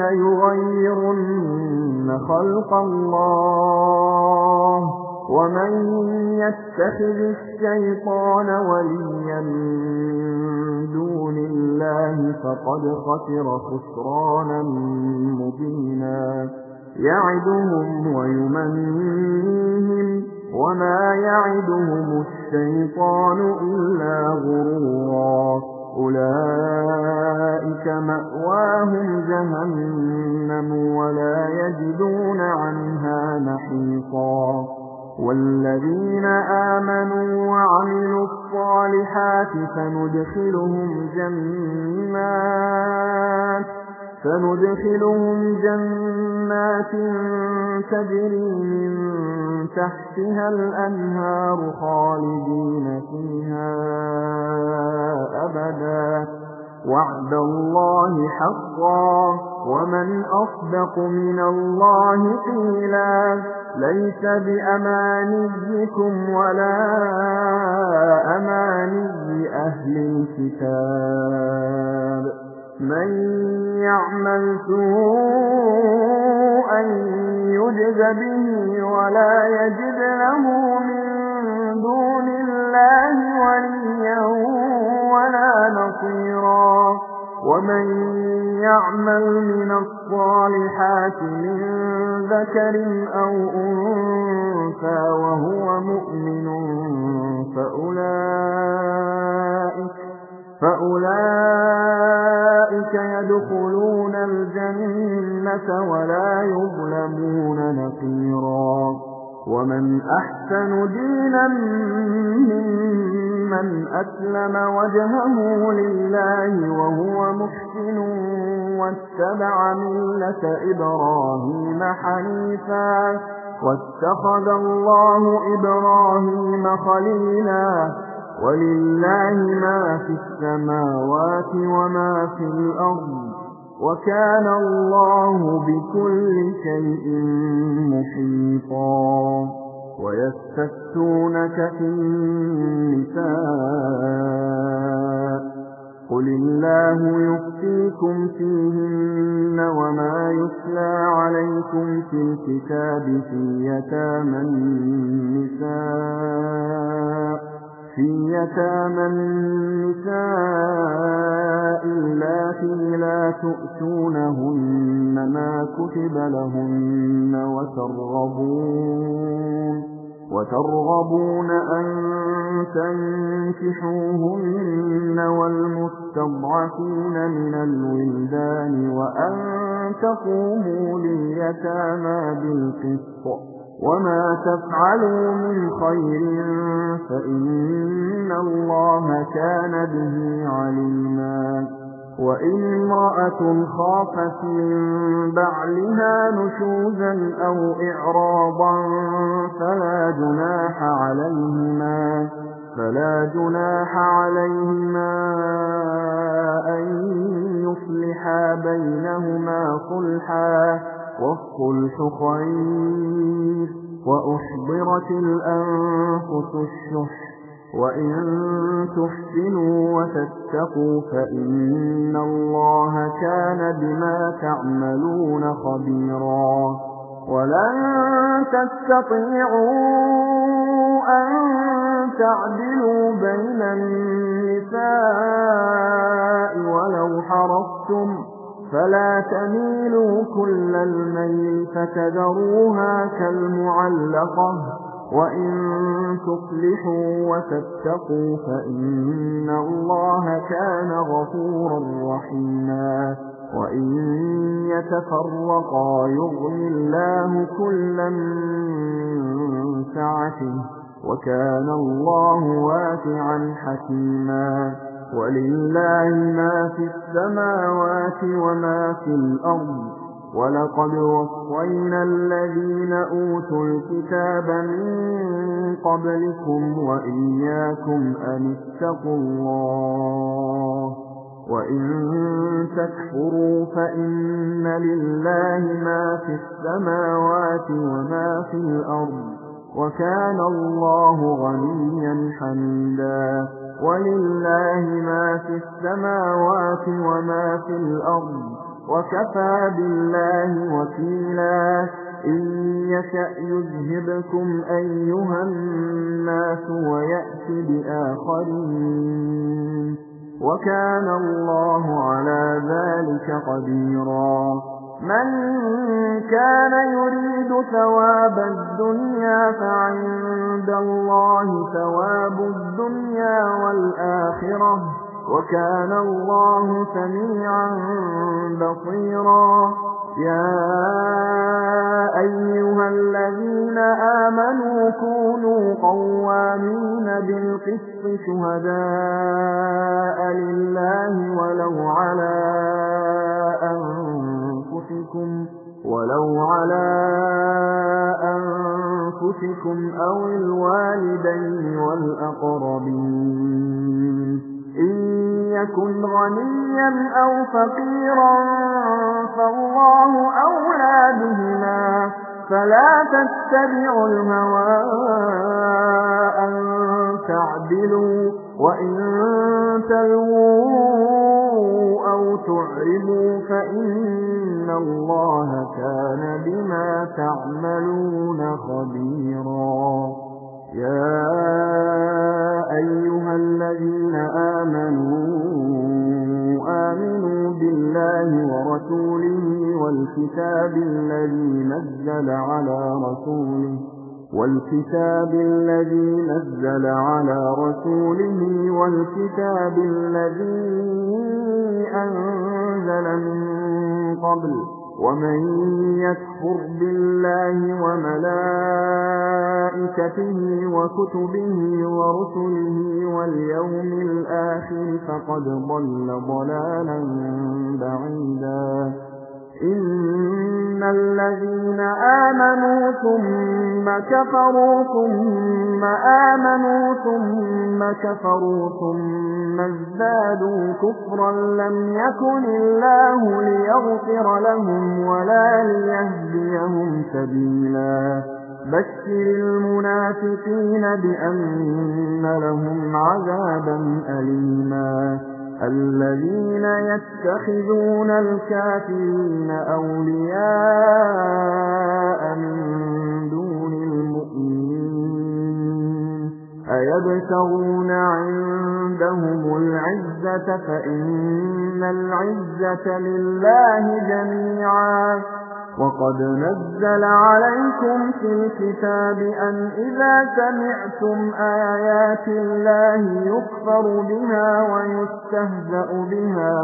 فليغيرن خلق الله ومن يتخذ الشيطان وليا من دون الله فقد خسر خسرانا مبينا يعدهم ويمنيهم وما يعدهم الشيطان إلا غرورا أولئك مأواهم جهنم ولا يجدون عنها محيصا والذين آمنوا وعملوا الصالحات سندخلهم جنات تجري من تحتها الأنهار خالدين فيها أبدا وعد الله حقا ومن أصدق من الله قيلا ليس بأمانيكم ولا أماني أهل الكتاب من يعمل سوءا يجز به ولا يجد له من دون الله وليا ولا نصيرا ومن يعمل من الصالحات من ذكر أو أنثى وهو مؤمن فأولئك يدخلون الجنة ولا يظلمون نقيرا ومن أحسن دينا ممن أسلم وجهه لله وهو محسن واتبع ملة إبراهيم حنيفا واتخذ الله إبراهيم خليلا ولله ما في السماوات وما في الأرض وكان الله بكل شيء محيطا. ويستفتونك في النساء قل الله يفتيكم فيهن وما يتلى عليكم في الكتاب في يتامى النساء اللاتي لا تؤتونهن ما كتب لهن وترغبون أن تنكحوهن والمستضعفين من الولدان وأن تقوموا لليتامى بالقسط وما تفعلوا من خير فإن الله كان به عليما. وإن امرأة خافت من بعلها نشوزا أو إعراضا فلا جناح عليهما أن يصلحا بينهما صلحا والصلح خير. وأحضرت الأنفس الشح وإن تحسنوا وتتقوا فإن الله كان بما تعملون خبيرا. ولن تستطيعوا أن تعدلوا بين النساء ولو حرصتم فلا تميلوا كل الميل فتذروها كالمعلقة وإن تصلحوا وتتقوا فإن الله كان غفورا رحيما. وإن يتفرقا يغني الله كلا من سعته وكان الله واسعا حكيما. ولله ما في السماوات وما في الأرض ولقد وصينا الذين أوتوا الكتاب من قبلكم وإياكم أن اتقوا الله وإن تكفروا فإن لله ما في السماوات وما في الأرض وكان الله غنيا حميدا. ولله ما في السماوات وما في الأرض وكفى بالله وكيلا. إن يشأ يذهبكم أيها الناس ويأتي بآخرين وكان الله على ذلك قديرا. من كان يريد ثواب الدنيا فعند الله ثواب الدنيا والآخرة وكان الله سميعا بصيرا. يا أيها الذين آمنوا كونوا قوامين بالقسط شهداء لله ولو على أنفسكم أو الوالدين والأقربين. إن يكن غنيا أو فقيرا فالله أولى بهما فلا تتبعوا الهوى أن تعدلوا وإن تلووا أو تعرضوا فإن الله كان بما تعملون خبيرا. يا أيها الذين آمنوا بالله ورسوله والكتاب الذي نزل على رسوله والكتاب الذي أنزل من قبل ومن يكفر بالله وملائكته وكتبه ورسله واليوم الآخر فقد ضل ضلالا بعيدا. إن الذين آمنوا ثم كفروا ثم آمنوا ثم كفروا ثم ازدادوا كفرا لم يكن الله ليغفر لهم ولا ليهديهم سبيلا بشر المنافقين بأن لهم عذابا أليما الذين يتخذون الكافرين أولياء من دون المؤمنين أيبتغون عندهم العزة فإن العزة لله جميعا وقد نزل عليكم في الكتاب أن إذا سمعتم آيات الله يكفر بها ويستهزأ بها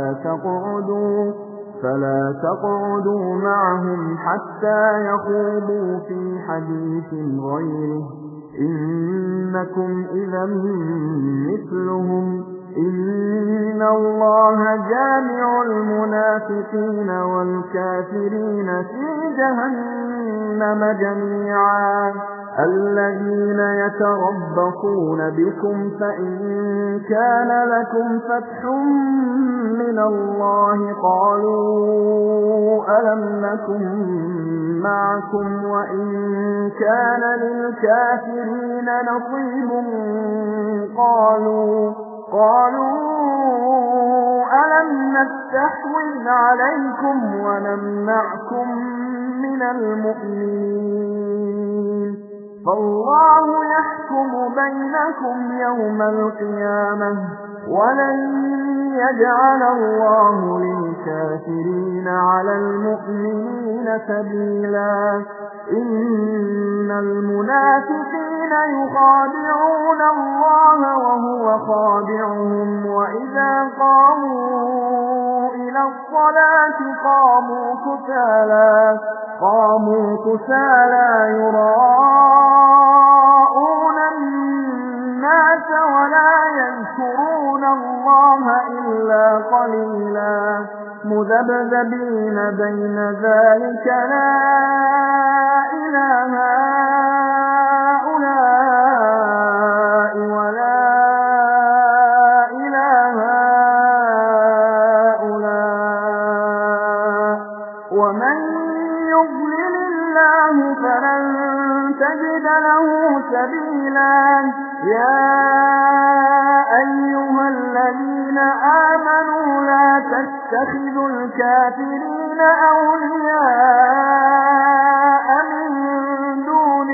فلا تقعدوا معهم حتى يخوضوا في حديث غيره إنكم إذا مثلهم إن الله جامع المنافقين والكافرين في جهنم جميعا الذين يتربصون بكم فإن كان لكم فتح من الله قالوا ألم نكن معكم وإن كان للكافرين نصيب قالوا ألم نستحوذ عليكم ونمنعكم من المؤمنين فالله يحكم بينكم يوم القيامة ولن يجعل الله للكافرين على المؤمنين سبيلا إن المنافقين يخادعون الله وهو خادعهم وإذا قاموا إلى الصلاة قاموا كسالى يراءون الناس ولا يذكرون الله إلا قليلا مذبذبين بين ذلك لا إله هؤلاء ولا إله هؤلاء ومن يضلل الله فلن تجد له سبيلا يا أيها الذين آمنوا لا تتخذوا الكافرين أولياء من دون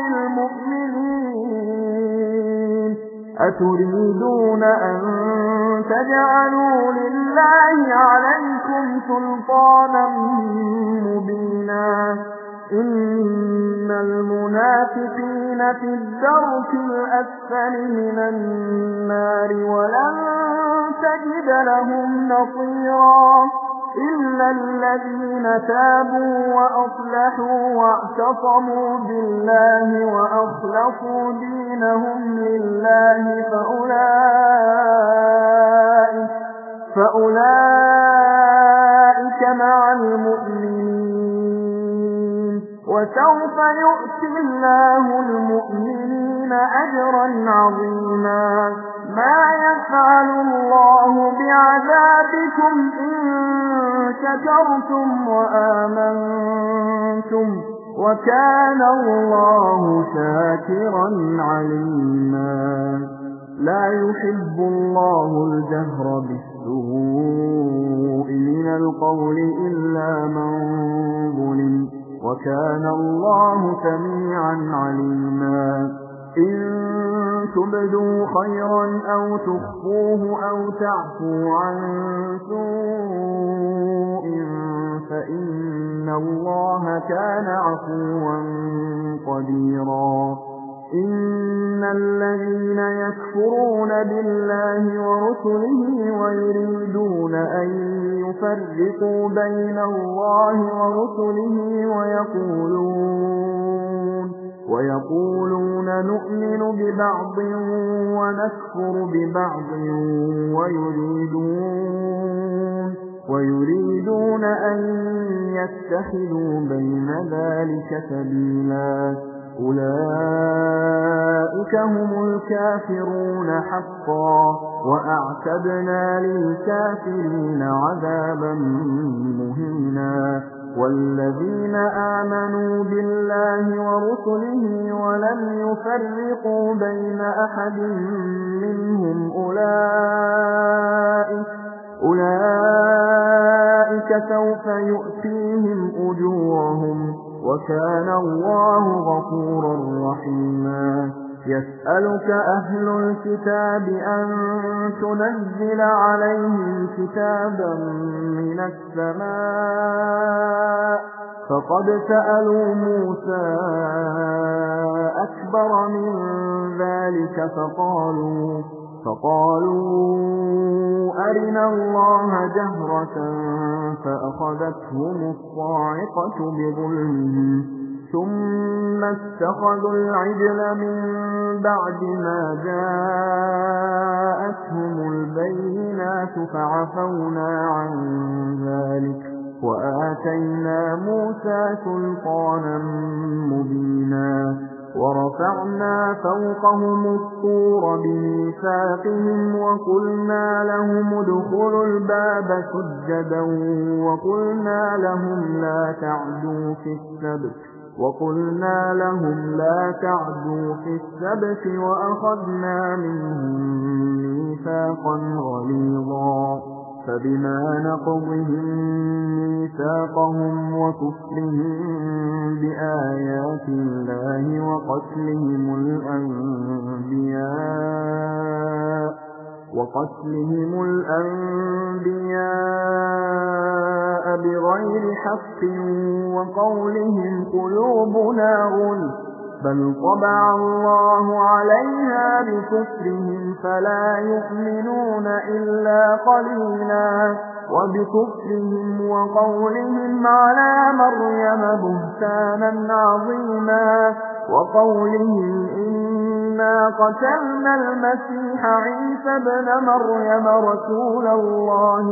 المؤمنين أتريدون أن تجعلوا لله عليكم سلطانا مبينا إن المنافقين في الدرك الأسفل من النار ولن تجد لهم نصيرا إلا الذين تابوا وأصلحوا واعتصموا بالله وأخلصوا دينهم لله فأولئك مع المؤمنين وسوف يؤتي الله المؤمنين أجرا عظيما ما يفعل الله بعذابكم إن شكرتم وآمنتم وكان الله شاكرا عليما لا يحب الله الجهر بالسوء من القول إلا من ظلم وكان الله سميعا عليما إن تبدوا خيرا أو تخفوه أو تعفوا عن سوء فإن الله كان عفوا قديرا إن الذين يكفرون بالله ورسله ويريدون أن يفرقوا بين الله ورسله ويقولون نؤمن ببعض ونكفر ببعض ويريدون أن يتخذوا بين ذلك سبيلا أولئك هم الكافرون حقا وأعتدنا للكافرين عذابا مهينا والذين آمنوا بالله ورسله ولم يفرقوا بين أحد منهم أولئك سوف يؤتيهم أجورهم وكان الله غفورا رحيما يسألك أهل الكتاب أن تنزل عليهم كتابا من السماء فقد سألوا موسى أكبر من ذلك فقالوا أرنا الله جهرة فأخذتهم الصاعقة بظلمهم ثم اتخذوا العجل من بعد ما جاءتهم البينات فعفونا عن ذلك وآتينا موسى سلطانا مبينا ورفعنا فوقهم الطور بميثاقهم وقلنا لهم ادخلوا الباب سجدا وقلنا لهم لا تعدوا في السبت وأخذنا منهم ميثاقا غليظا فبما نقضهم ميثاقهم وكفرهم بآيات الله وقتلهم الأنبياء بغير حق وقولهم قلوبنا غلف بل طبع الله عليها بكفرهم فلا يؤمنون إلا قليلا وبكفرهم وقولهم على مريم بهتانا عظيما وقولهم إنا قتلنا المسيح عيسى ابن مريم رسول الله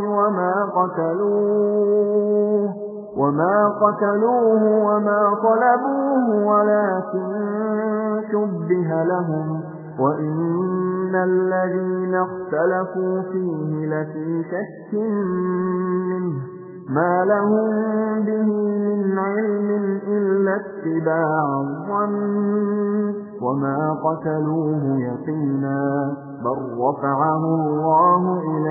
وما قتلوه وما صلبوه ولكن شبه لهم وإن الذين اختلفوا فيه لفي شك منه ما لهم به من علم إلا اتباع الظن وما قتلوه يقينا بل رفعه الله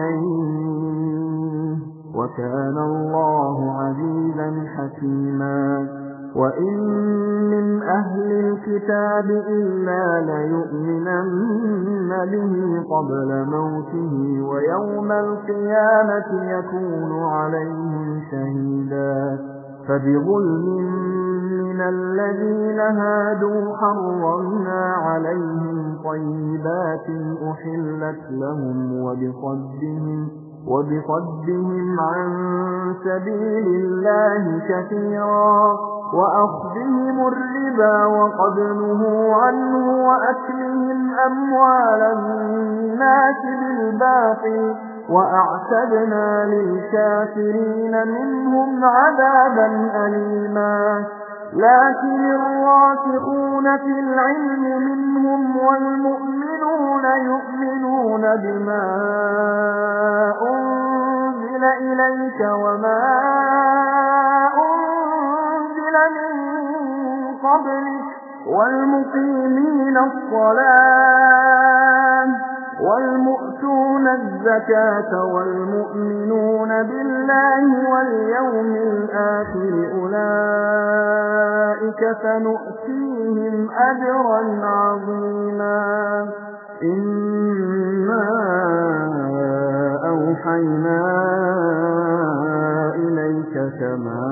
إليه وكان الله عزيزا حكيما وإن من أهل الكتاب إلا ليؤمنن به قبل موته ويوم القيامة يكون عليهم شهيدا فبظلم من الذين هادوا حرمنا عليهم طيبات أحلت لهم وبصدهم عن سبيل الله كثيرا وأخذهم الربا وقد نهوا عنه وأكلهم أموال الناس بالباطل وأعتدنا للكافرين منهم عذابا أليما لكن الراسخون في العلم منهم والمؤمنون يؤمنون بما أنزل إليك وما أنزل من قبلك والمقيمين الصلاة والمؤتون الزكاة والمؤمنون بالله واليوم الآخر أولئك سنؤتيهم أجرا عظيما إنا أوحينا إليك كما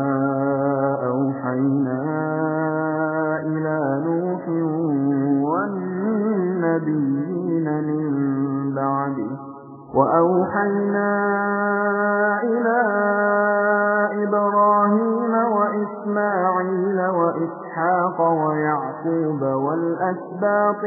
أوحينا إلى نوح والنبيين من بعده وأوحينا إلى إبراهيم وإسماعيل وإسحاق ويعقوب والأسباط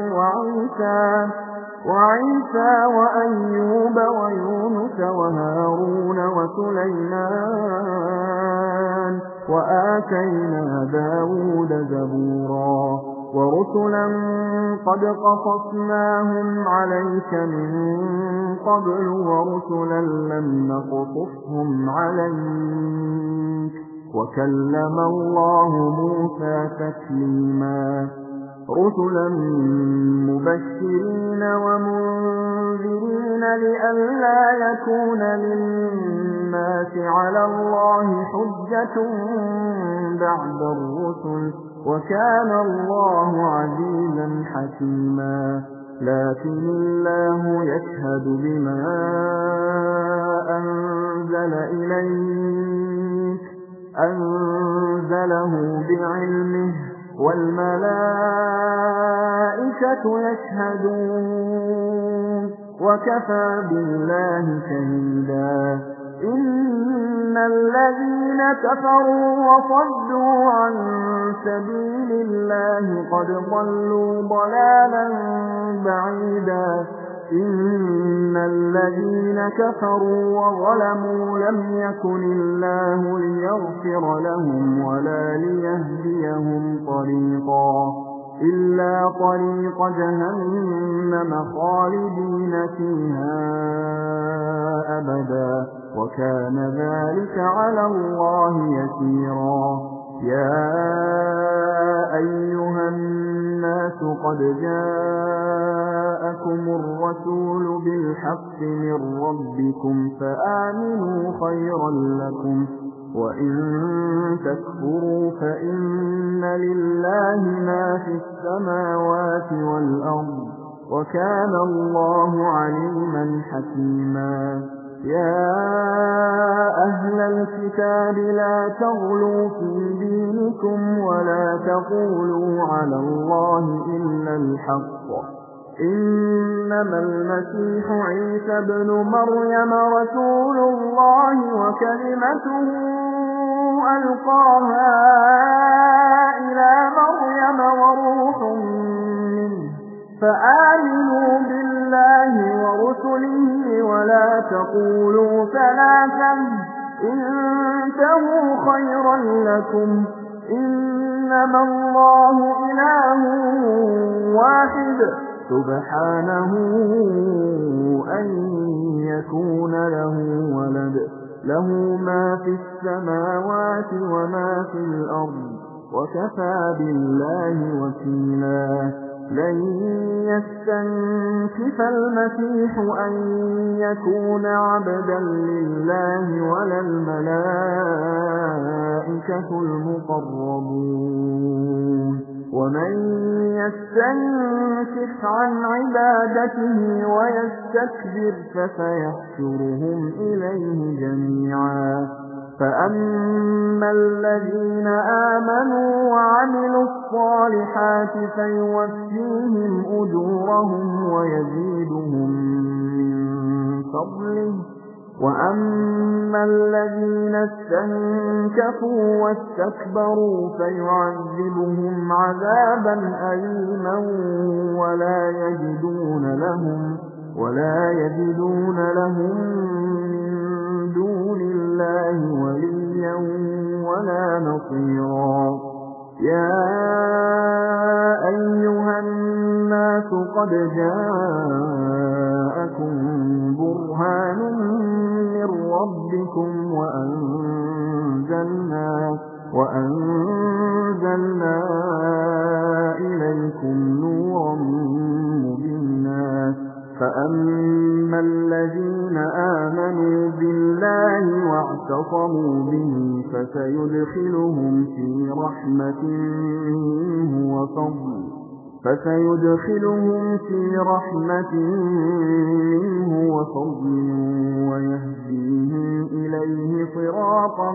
وعيسى وأيوب ويونس وهارون وسليمان وآتينا داود زبورا ورسلا قد قصصناهم عليك من قبل ورسلا لم نقصصهم عليك وكلم الله موسى تكليما رسلا مبشرين ومنذرين لئلا يكون للناس على الله حجة بعد الرسل وكان الله عزيزا حكيما لكن الله يشهد بما أنزل إليك أنزله بعلمه والملائكة يشهدون وكفى بالله شهيدا إن الذين كفروا وصدوا عن سبيل الله قد ضلوا ضلالا بعيدا إن الذين كفروا وظلموا لم يكن الله ليغفر لهم ولا ليهديهم طريقا إلا طريق جهنم خالدين فيها أبدا وكان ذلك على الله يسيرا يا أيها الناس قد جاءكم الرسول بالحق من ربكم فآمنوا خيرا لكم وإن تكفروا فإن لله ما في السماوات والأرض وكان الله عليما حكيما يا أهل الكتاب لا تغلوا في دينكم ولا تقولوا على الله إلا الحق إنما المسيح عيسى بن مريم رسول الله وكلمته ألقاها إلى مريم وروح منه فآمنوا بالله ورسله ولا تقولوا ثلاثا انتهوا خيرا لكم إنما الله إله واحد سبحانه أن يكون له ولد له ما في السماوات وما في الأرض وكفى بالله وكيلا لن يستنكف المسيح أن يكون عبدا لله ولا الملائكة المقربون ومن يستنكف عن عبادته ويستكبر فسيحشرهم إليه جميعا فأما الذين آمنوا وعملوا الصالحات فيوفيهم أجورهم ويزيدهم من فضله وأما الذين استنكفوا واستكبروا فيعذبهم عذابا أليما ولا يجدون لهم من دون الله وليا ولا نصيرا يا أيها الناس قد جاءكم برهان من ربكم وأنزلنا إليكم نورا مبينا فأما الذين آمنوا بالله واعتصموا به فسيدخلهم في رحمة منه وفضل ويهديهم إليه صراطا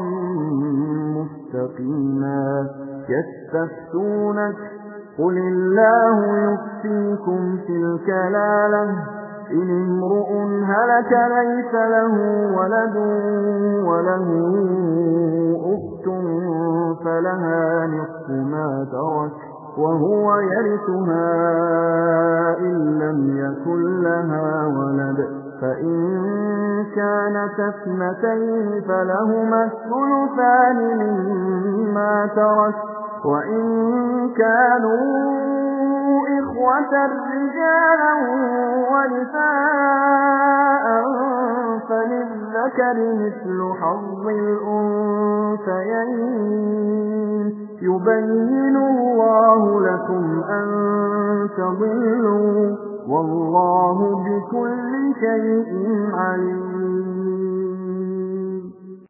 مستقيما يستفتونك قل الله يفتيكم في الكلالة إن امرؤ هلك ليس له ولد وله أخت فلها نصف ما ترك وهو يرثها إن لم يكن لها ولد فإن كانت اثنتين فلهما الثلثان مما ترك وإن كانوا إخوة رجالا ونساء فللذكر مثل حظ الأنثيين يبين الله لكم أن تضلوا والله بكل شيء عليم